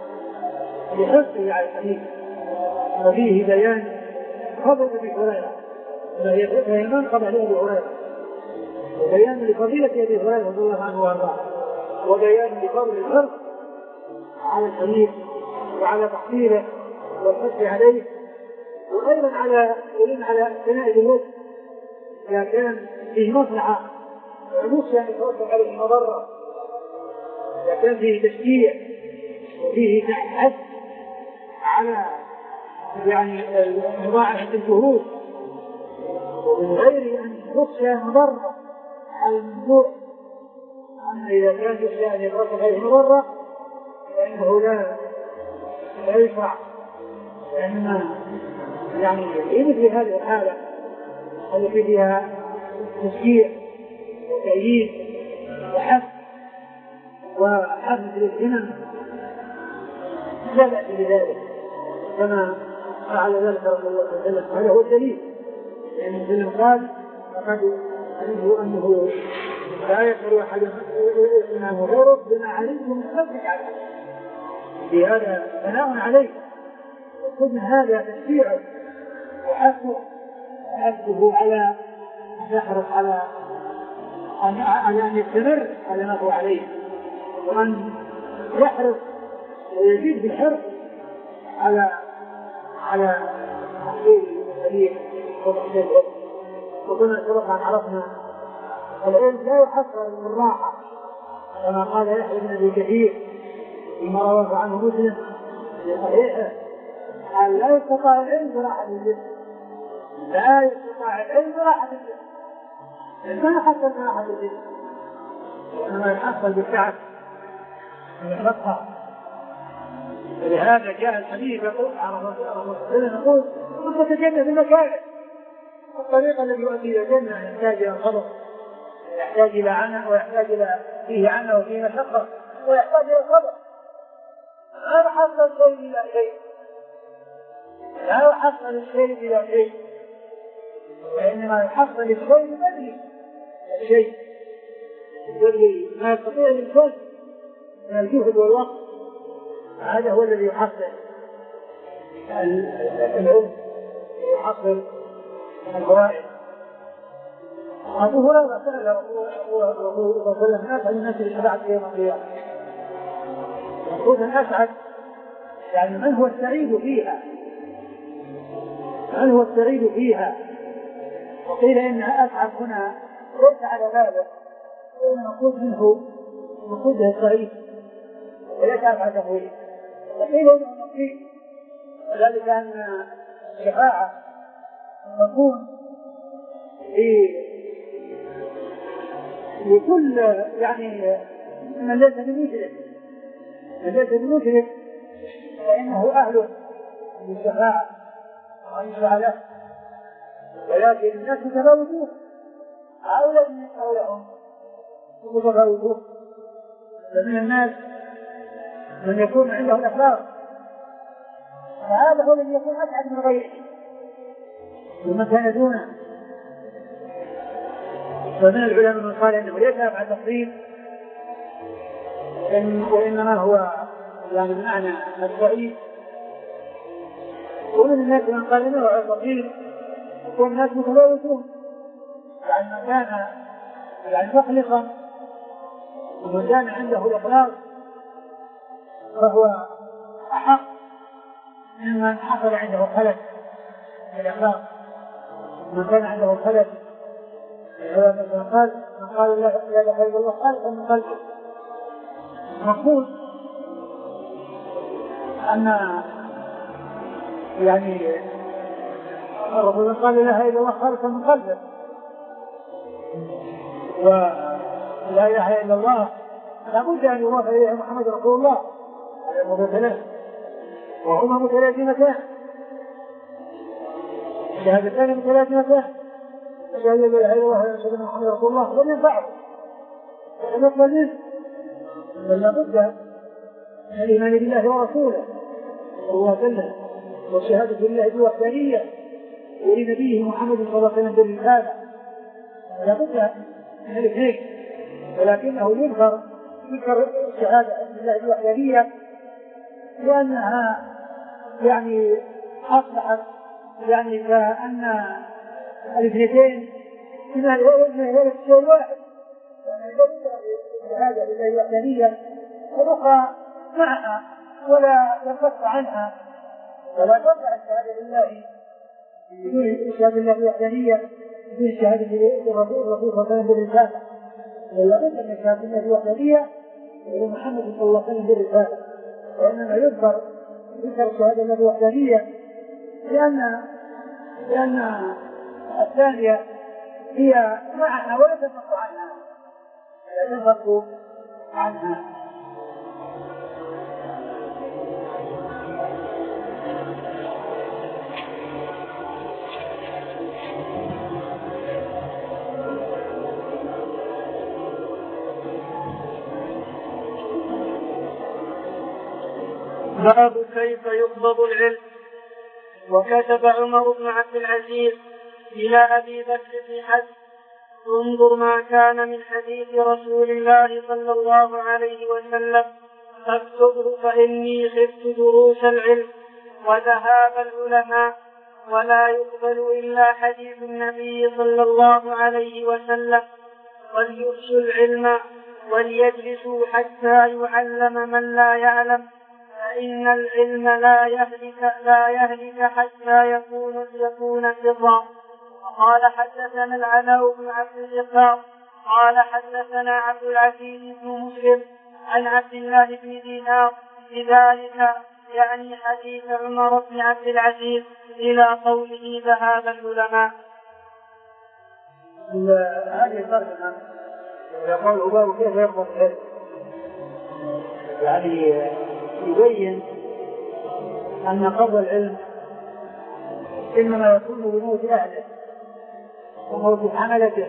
بحثه على الحديث، وفيه بيان فضل أبي هريرة فهي منقب على أبي هريرة، وبيان لفضيلة أبي هريرة رضي الله عنه وأرضاه، وبيان لفضل الحرص على الحديث وعلى تحصيله والحث عليه، وأيضا على يريد على اقتناء الوقت إذا كان فيه مصلحة ونخشى أن يتوقف عليه مضرة، إذا كان فيه تشجيع وفيه حث على يعني مضاعفة الجهود ومن غير أن يخشى مضرة على الموضوع. أما إذا كان يخشى أن يتوقف عليه مضرة فإنه لا لا يشرع، لأن يعني في هذه الحالة التي فيها تشجيع وتأييد وحث وحث للهمم لا بأس بذلك، كما فعل ذلك رسول الله صلى الله عليه وسلم. هذا هو الدليل، لأن يعني النبي قال فقد علمه أنه لا يشعر أحد إنه غيره بما علمه من حرصك عليه، بهذا ثناء عليه وكل هذا تشجيعه وحثه حثه على يحرص على أن على أن يستمر على ما هو عليه، وأن يحرص ويزيد بالحرص على على تحصيل الحديث وتحصيل العلم. وكنا سبقا عرفنا العلم لا يحصل بالراحة، كما قال يحيى بن أبي كثير فيما رواه عنه مسلم في صحيحه قال لا يستطاع العلم براحة الجسم، لا يستطاع العلم براحة الجسم، ما يحصل براحة الجسم، وإنما يحصل بالتعب والمشقة. ولهذا جاء الحديث يقول عن رسول الله صلى الله عليه وسلم يقول كنت تتجنى في مكانه، الطريق الذي يؤدي الى الجنه يحتاج الى صبر، ويحتاج الى عناء، ويحتاج الى فيه عناء وفيه مشقه، ويحتاج الى صبر. لا يحصل شيء الى شيء، لا يحصل الشيء الى شيء، وانما يحصل الشيء بذل الشيء الذي ما يستطيع الانسان من الجهد والوقت. هذا هو الذي يحصل العلم ويحصل الفوائد. أبو هريرة سأل رسول الله صلى الله عليه وسلم أسعد الناس بشفاعة يوم القيامة، يقول أسعد يعني من هو السعيد فيها، من هو السعيد فيها. وقيل إنها أسعد هنا ليس على ذلك، وإن نقول منه نقوده السعيد وليس أسعد تفويض. وقيل إنه نقيل، وذلك أن الشفاعة تكون لكل يعني من ليس بمشرك من ليس بمشرك فإنه أهل للشفاعة ويشفع له، ولكن الناس متفاوتون، هؤلاء من حولهم متفاوتون. فمن الناس من يكون عنده الأخلاق، فهذا هو الذي يكون أسعد من غيره ومن كان دونه. فمن العلماء من قال إنه ليس يفعل تفضيل وإنما هو يعني بمعنى الضعيف، ومن الناس من قال إنه هو تفضيل والناس متفاوتون، يعني من كان يعني مخلصا ومن كان عنده الإخلاص فهو أحق ممن حصل عنده خلل في الإخلاص. من كان عنده خلل هو مثل قال من قال لا إله إلا الله خالقا من قلبه. مقول أن يعني الرسول قال لا إله إلا الله خالقا من قلبه، ولا إله إلا الله لابد أن يضاف إليه محمد رسول الله عليه الصلاة والسلام، وهما متلازمتان، شهادتان متلازمتان، أشهد أن لا إله إلا الله وأشهد أن محمد رسول الله لم ينفعه فنطلب بل لابد من الإيمان بالله ورسوله صلى الله عليه وسلم والشهادة بالله بوحدانية ولنبيه محمد صلى الله عليه وسلم بالرسالة، لابد من الاثنين. ولكنه يذكر يذكر الشهادة بالله بوحدانية لأنها يعني أصبحت يعني كأن الاثنتين من هذا الشيء الواحد، يعني الشهادة بالله بوحدانية والأخرى معها ولا تنفك عنها، ولا تنفع الشهادة بالله بدون الشهادة بالله بوحدانية بدون الشهادة بالرسول صلى الله عليه وسلم بالرسالة، ولا بد من الشهادة بالله بوحدانية ومحمد صلى الله عليه وسلم بالرسالة. وإنما يذكر يذكر الشهادة بالله بوحدانية لأن لأن الثانية هي معها ولا تنفك عنها لا تنفك عنها. باب كيف يقبض العلم. وكتب عمر بن عبد العزيز إلى أبي بكر بن حزم: انظر ما كان من حديث رسول الله صلى الله عليه وسلم فاكتبه فإني خفت دروس العلم وذهاب العلماء، ولا يقبل إلا حديث النبي صلى الله عليه وسلم. وليفشوا العلم وليجلسوا حتى يعلم من لا يعلم، فإن العلم لا يهلك لا يهلك حتى يكون يكون فضا. قال حدثنا العلاء بن عبد الجبار قال حدثنا عبد العزيز بن مسلم عن عبد الله بن دينار بذلك يعني حديث عمر بن عبد العزيز إلى قوله ذهاب العلماء. هذه الترجمة يقول باب كيف يقبض العلم، يعني يبين أن قبض العلم إنما يكون بموت أهله وموت حملته،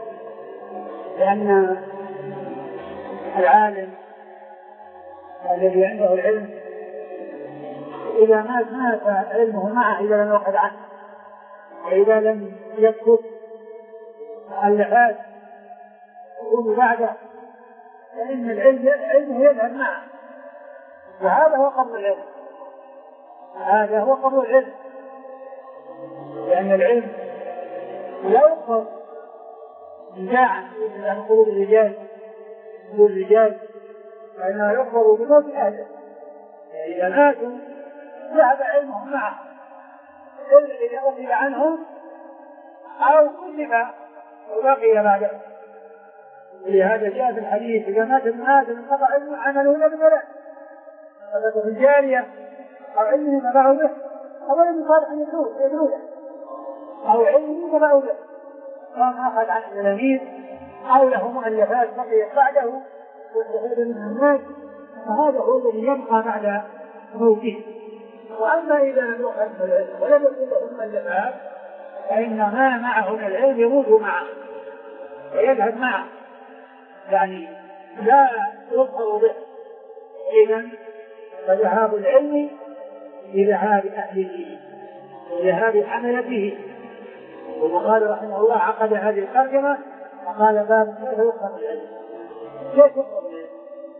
لأن العالم الذي عنده العلم إذا مات مات علمه معه إذا لم يقعد عنه، وإذا لم يكتب اللحاد يكون بعده فإن العلم علمه يذهب معه، وهذا هو قبض العلم. هذا هو قبض العلم، لأن العلم لا يقبض نزاعا عن قلوب الرجال قلوب الرجال فإنه يقبض بموت أهله. إذا ماتوا ذهب علمهم معه إلا إذا أخذ عنهم أو كتب وبقي بعده. ولهذا جاء في الحديث: إذا مات ابن آدم انقطع علمه عمله إلا بثلاث: صدقة الجارية أو علم ينتفع به أو علم صالح يدعو له أو علم ينتفع به، سواء أخذ عن التلاميذ أو له مؤلفات بقيت بعده واستفاد منها الناس، فهذا هو الذي يبقى بعد موته. وأما إذا لم يؤخذ من العلم ولم يكن له مؤلفات فإن ما معه من العلم يموت معه ويذهب معه، يعني لا يظهر به. إذن فذهاب العلم بذهاب أهله وذهاب حملته. والبخاري رحمه الله عقد هذه الترجمة وقال باب كيف يؤخذ العلم، كيف يؤخذ العلم.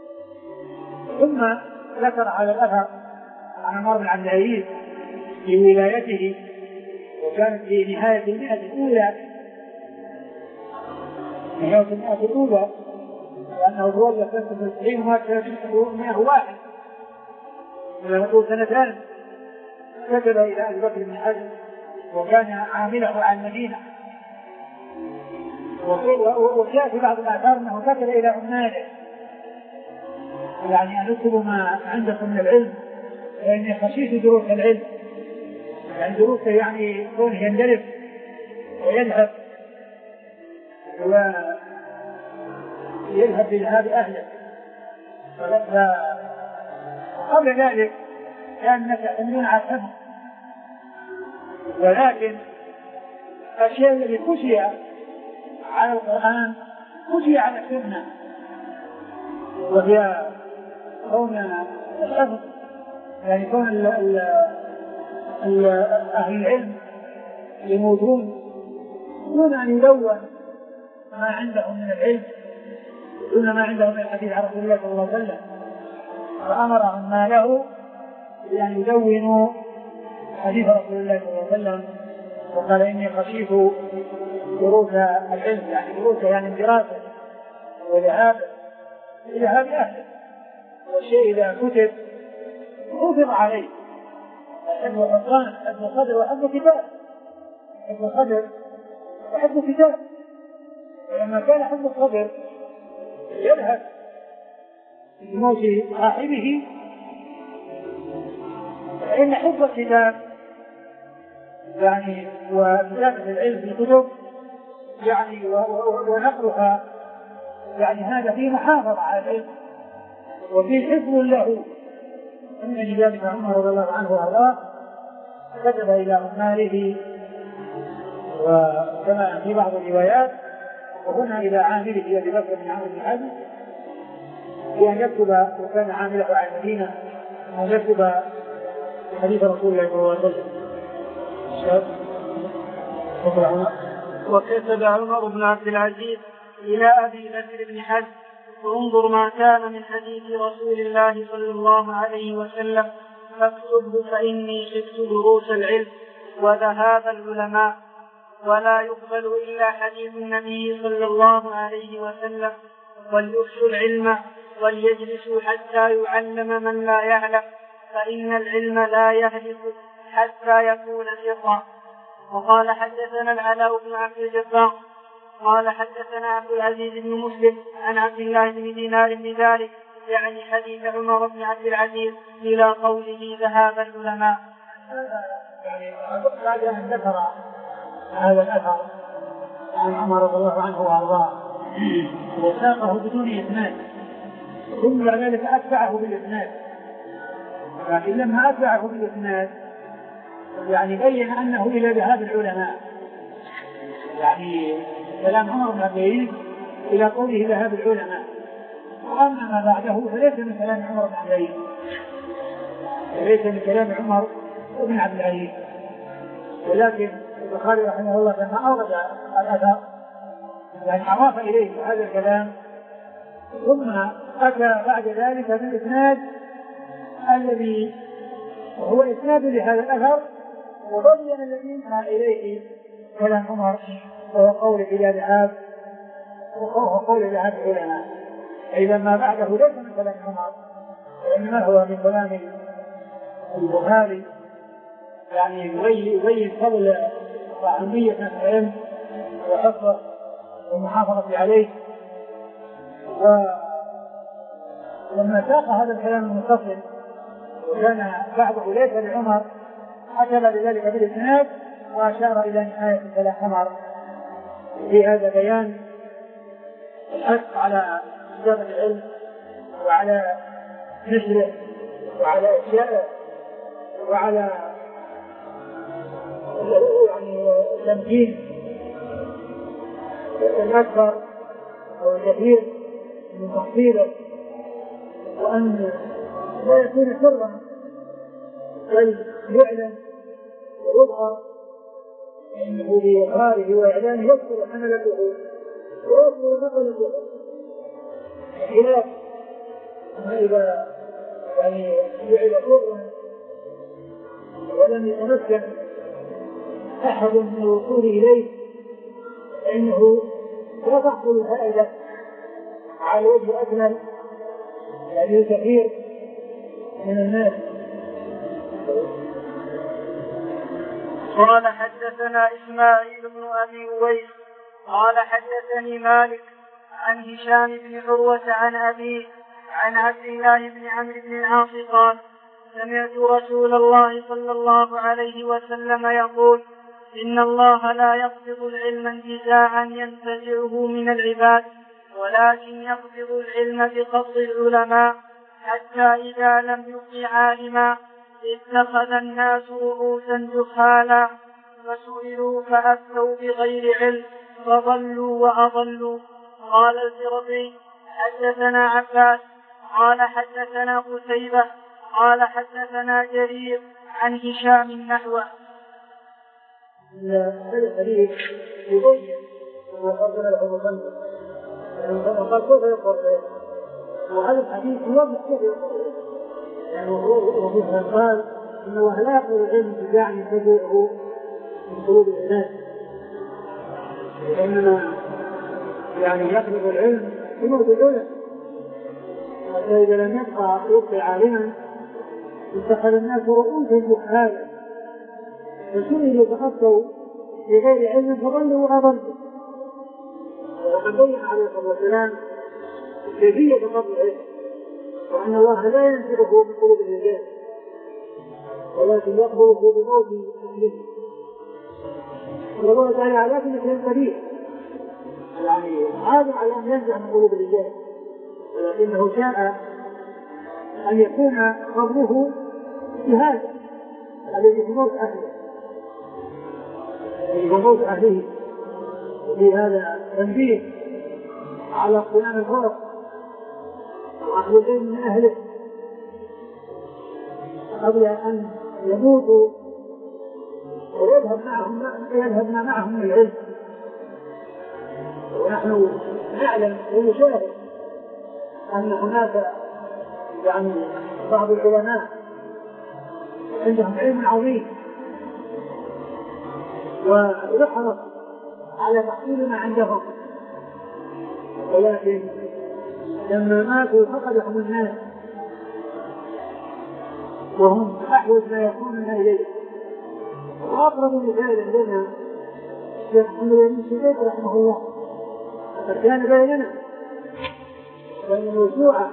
ثم ذكر على الأثر عن عمر بن عبد العزيز في ولايته، وكانت في نهاية المئة الأولى نهاية المئة الأولى لأنه تولى سنة التسعين ومات سنة مئة واحد له سنتان. كتب إلى أبي بكر بن حزم وكان عامله عن المدينة، وجاء في بعض الآثار أنه كتب إلى عماله يعني أن اكتبوا ما عندكم من العلم لأني خشيت دروس العلم، يعني دروسه يعني كونه يندلف ويذهب ويذهب بذهاب أهله. قبل ذلك كان الناس يعتمدون على الحفظ، ولكن الشيء الذي خشي على القرآن خشي على السنة، وهي كون الحفظ، يعني كون ال ال ال أهل العلم يموتون دون أن يدون ما عندهم من العلم، دون ما عندهم من الحديث عن رسول الله صلى الله عليه وسلم، فأمرهم ما له بأن يدونوا حديث رسول الله صلى الله عليه وسلم. وقال إني خشيت دروس العلم، يعني دروسه يعني دراسة وذهاب ذهاب أهله، والشيء إذا كتب حفظ عليه. حفظ القرآن حفظ الصدر وحفظ كتاب، حفظ الصدر وحفظ كتاب. ولما كان حفظ الصدر يذهب بموت صاحبه، فإن حفظ الكتاب يعني وكتابة العلم في الكتب يعني ونقلها يعني هذا فيه محافظة على العلم وفيه حفظ له. إن لذلك عمر رضي الله عنه وارضاه كتب إلى عماله، وكما في بعض الروايات وهنا إلى عامله أبي بكر بن عمرو بن حزم بأن يكتب، وكان عامله على المدينة، أن يكتب حديث رسول الله صلى الله عليه وسلم. وكتب عمر بن عبد العزيز إلى أبي بكر بن حزم وانظر ما كان من حديث رسول الله صلى الله عليه وسلم فاكتبه فإني خفت دروس العلم وذهاب العلماء، ولا يقبل إلا حديث النبي صلى الله عليه وسلم، وليخشوا العلم وليجلسوا حتى يعلم من لا يعلم، فإن العلم لا يهلك حتى يكون ثقة. وقال حدثنا العلاء بن عبد الجبار قال حدثنا عبد العزيز بن مسلم عن عبد الله بن دينار بذلك، يعني حديث عمر بن عبد العزيز إلى قوله ذهاب العلماء. يعني بعد أن ذكر هذا الأثر عن عمر رضي الله عنه وأرضاه وساقه بدون إسناد، ثم بعد ذلك أتبعه بالإسناد، لكن لما أتبعه بالإسناد يعني بين أنه إلى ذهاب العلماء، يعني كلام عمر بن عبد العزيز إلى قوله ذهاب العلماء. وأما ما بعده فليس من كلام عمر بن عبد العزيز، ليس من كلام عمر بن عبد العزيز، ولكن البخاري رحمه الله لما أورد الأثر يعني أضاف إليه هذا الكلام، ثم أتى بعد ذلك بالإسناد الذي هو إسناد لهذا الأثر، وبين الذي انتهى إليه كلام عمر وهو قول إلى ذهاب وهو قول ذهاب العلماء. إذا ما بعده ليس من كلام عمر وإنما هو من كلام البخاري، يعني يبين فضل وأهمية العلم وحفظه والمحافظة عليه. ولما ساق هذا الكلام المتصل وكان بعضه ليس لعمر أتى بذلك بالإسناد وأشار إلى نهاية كلام عمر في هذا بيان الحث على كتابة العلم وعلى نشره وعلى إحيائه وعلى يعني تمكين الأكبر أو الكثير من تحصيله، وأن لا يكون سرا بل يعلن ويظهر انه بإظهاره واعلانه يكثر حملته ويكثر نقلته، خلاف ما اذا يعني فعل سرا ولم يتمكن احد من الوصول اليه فانه لا تحصل الفائده على وجه اكمل يعني كثير من الناس. قال حدثنا إسماعيل بن أبي أويس قال حدثني مالك عن هشام بن عروة عن أبيه عن عبد الله بن عمرو بن العاص قال سمعت رسول الله صلى الله عليه وسلم يقول إن الله لا يقبض العلم انتزاعا ينتزعه من العباد ولكن يقبض العلم بقبض العلماء حتى إذا لم يبق عالما اتخذ الناس رؤوسا جهالا فسئلوا فأفتوا بغير علم فضلوا وأضلوا. قال الفرقي حدثنا عباس قال حدثنا قتيبة قال حدثنا جرير عن هشام نحوه. هذا الحديث يبين ما قدم له المصنف قال كيف يقول وهذا الحديث يوضح كيف يقول يعني وفيه قال ان الله لا يقبل العلم انتزاعا ينتزعه من قلوب الناس، وانما يعني يقبض العلم بموت العلم حتى اذا لم يبقى يبقى عالما اتخذ الناس رؤوسا جهالا فسئلوا فافتوا بغير علم فضلوا واضلوا. وقد بين عليه الصلاه والسلام كيفيه قبض العلم وأن الله لا ينزعه من قلوب الرجال ولكن يقبضه بموت أهله. الله تعالى على كل شيء قدير يعني قادر على أن ينزع من قلوب الرجال، ولكنه شاء أن يكون قبضه بهذا الذي في موت أهله في موت أهله وفي هذا تنبيه على قيام الفرق وأخذين من أهله قبل أن يموتوا ويذهب معهم يذهب معهم من العلم. ونحن نعلم ونشاهد أن هناك يعني بعض العلماء عندهم علم عظيم ويحرص على تحصيل ما عندهم، ولكن لما ماتوا فقدهم الناس وهم أحوج ما يكونون إليه. وأقرب مثال عندنا الشيخ محمد بن سعيد رحمه الله فقد كان بيننا بين موسوعة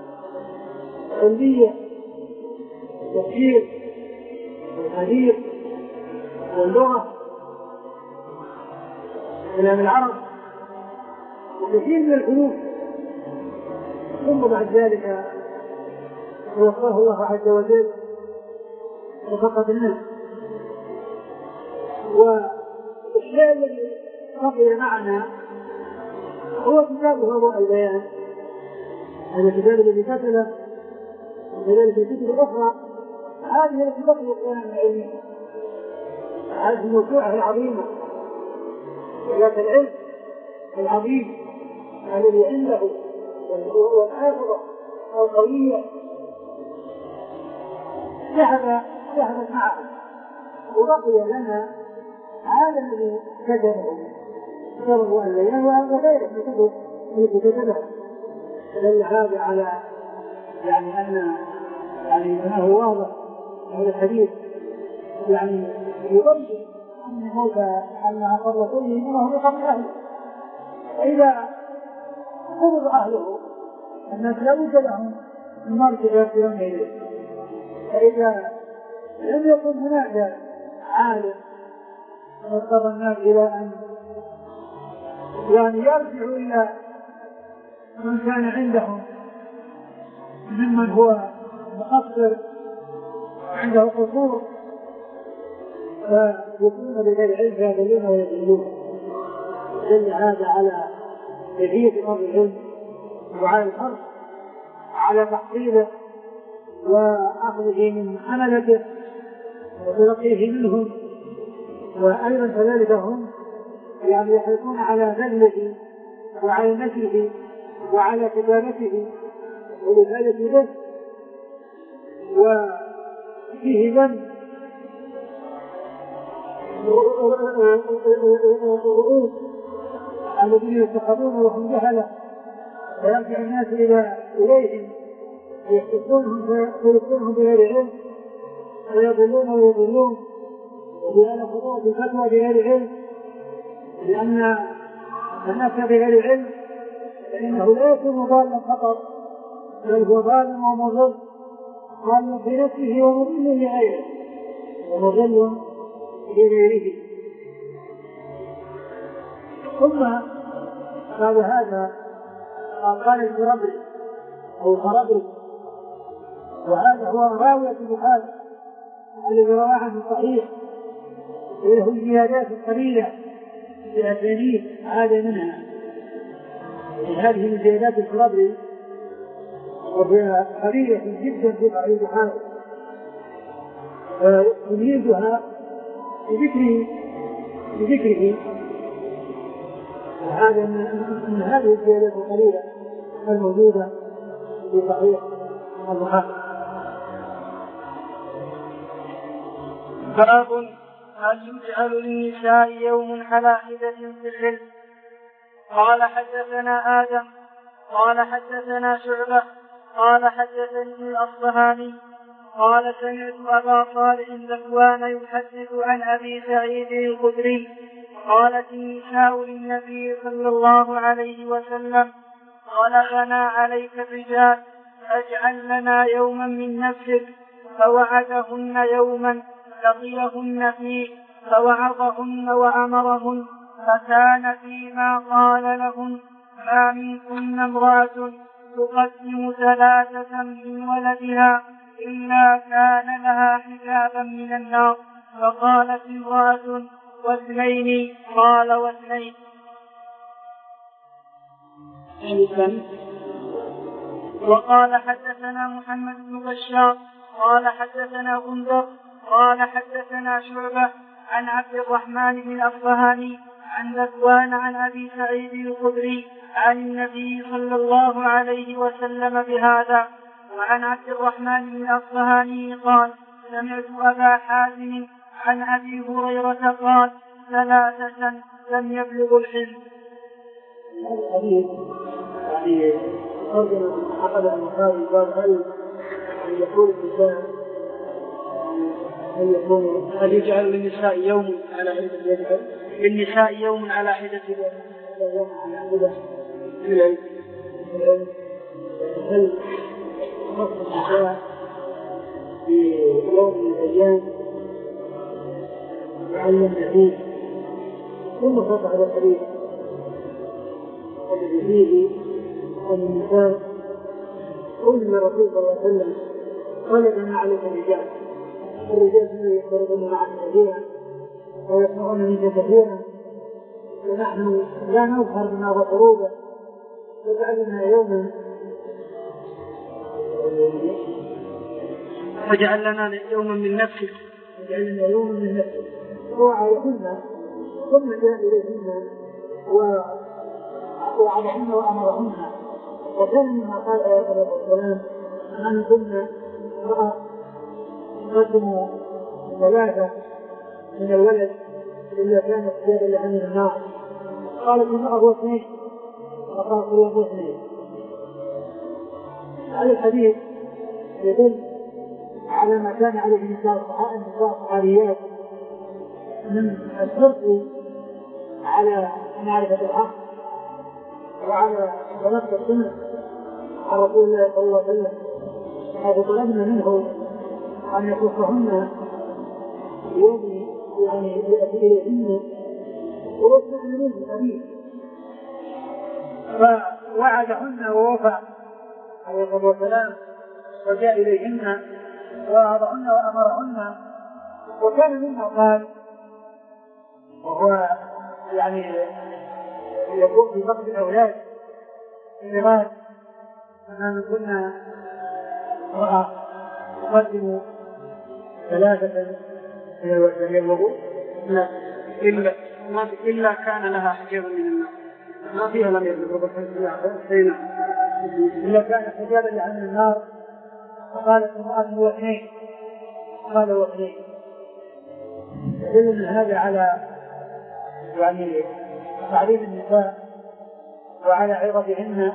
علمية تفسير والحديث واللغة كلام العرب وكثير من الفنون، ثم بعد ذلك توفاه الله عز وجل وفقد الناس. والشيء الذي بقي معنا هو كتابه ضوء البيان، هذا الكتاب الذي كتبه وكذلك الكتب الأخرى هذه التي بقيت لنا من علمه. هذه الموسوعة العظيمة ذات العلم العظيم الذي عنده وهو الحافظة القوية ذهب ذهبت معه وبقي لنا هذا الذي كتبه كتبه الليل وغيره من كتب التي كتبها. دل هذا على يعني أن يعني ما هو واضح هذا الحديث يعني يبين أن موت أن قبل كله منه بقبل أهله، وإذا قبض أهله الناس لا بد لهم المرتبة يرجعون إليه. فإذا لم يكن هناك عالم واضطر الناس إلى أن يعني يرجعوا إلى من كان عندهم ممن هو مقصر وعنده قصور فيكون بغير علم فيضلون ويضلون. دل هذا على كيفية طلب العلم وعلى الحرص على تحصيله وأخذه من حملته وتلقيه منهم، وأيضا كذلك هم يعني يحرصون على بذله وعلى نشره وعلى كتابته ورسالة به. وفيه ذنب رؤوس الذين يتخذون وهم جهلة ويرجع الناس إلى إليهم ويحدثونهم بغير علم ويضلون ويضلون وبهذا خطوة الفتوى بغير علم، لأن الناس بغير علم فإنه لا يكون ضالا فقط بل هو ضال ومضل، ضال في نفسه ومضل لغيره ومضل لغيره. ثم قال هذا قال الفرابري أو الفرابري، وهذا هو راوية البخاري الذي رواه عنه صحيح وله الزيادات القليلة في الأسانيد عاد منها. هذه من زيادات الفرابري وهي قليلة جدا في صحيح البخاري، يميزها بذكره بذكره وهذا من هذه الزيادات القليلة الموجودة في صحيح البخاري. باب هل يجعل للنساء يوم على حدة في العلم؟ قال حدثنا آدم قال حدثنا شعبة قال حدثني الأصبهاني قال سمعت أبا صالح ذكوان يحدث عن أبي سعيد الخدري قالت النساء للنبي صلى الله عليه وسلم غلبنا عليك الرجال فاجعل لنا يوما من نفسك، فوعدهن يوما لقيهن فيه فوعظهن وأمرهن، فكان فيما قال لهن ما منكن امرأة تقدم ثلاثة من ولدها إلا كان لها حجابا من النار. فقالت امرأة واثنين؟ قال واثنين. وقال حدثنا محمد بن بشار قال حدثنا غندر قال حدثنا شعبة عن عبد الرحمن بن الأصبهاني عن ذكوان عن أبي سعيد الخدري عن النبي صلى الله عليه وسلم بهذا. وعن عبد الرحمن بن الأصبهاني قال سمعت أبا حازم عن أبي هريرة قال ثلاثة لم يبلغوا الحلم. الحديث يعني ترجمة عقد البخاري قال هل يكون النساء هل يكون هل يجعل للنساء يوم على حدة يجعل للنساء يوم على حدة يوم على حدة العلم هل خص النساء في يوم من الأيام يعلم فيه ثم فتح هذا الحديث الذي فيه أن النساء قل لرسول صلى الله عليه وسلم غلبنا عليك الرجال، الرجال يضربون معك كثيرا ويسمعون منك كثيرا ونحن لا نظهر بما خروجه، فجعلنا يوما فجعل لنا يوما من نفسك فجعلنا يوما من نفسك ووعظهن ثم جاء إليهن ووعظهن وأمرهن. وكان مما قال عليه الصلاة والسلام أن كنا امرأة تقدم ثلاثة من الولد إلا كانت سيادة لها من النار. قالت المرأة هو اثنين فقال هو اثنين. هذا الحديث يدل على ما كان عليه النساء الصحابيات من الحرص على معرفة الحق وعلى تلقي السنة على رسول الله صلى الله عليه وسلم. هذا طلبنا منه أن يخصهن يوم يعني يأتي إليهن ووصلنا منه الحديث وعدهن ووفى عليه الصلاة والسلام وجاء إليهن ووعظهن وأمرهن. وكان مما قال وهو يعني يكون في فقد الأولاد الرواية أننا كنا امرأة تقدم ثلاثة من الوضوء لا إلا إلا كان لها حجاب من النار ما فيها لم يبلغ بين إلا كان حجابا عن النار. فقالت امرأة هو اثنين قال هو اثنين. يدل هذا على يعني تعليم النساء وعلى عظتهن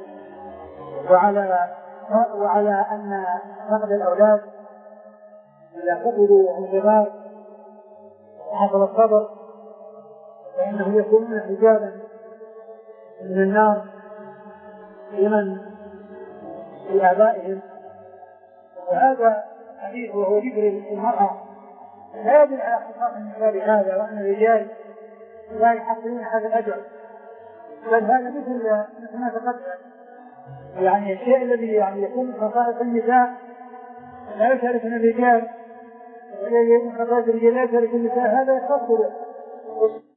وعلى وعلى أن فقد الأولاد إذا فقدوا انتظار حصل الصبر فإنه يكون حجابا من النار لمن لآبائهم. وهذا حديث وهو ذكر المرأة لا يدل على اختصاص النساء بهذا وأن الرجال لا يحصلون هذا الأجر، بل هذا مثل مثل ما تقدم يعني الشيء الذي يعني يكون من خصائص النساء لا يشاركون الرجال والذي يكون خصائص الرجال لا يشارك النساء هذا يخص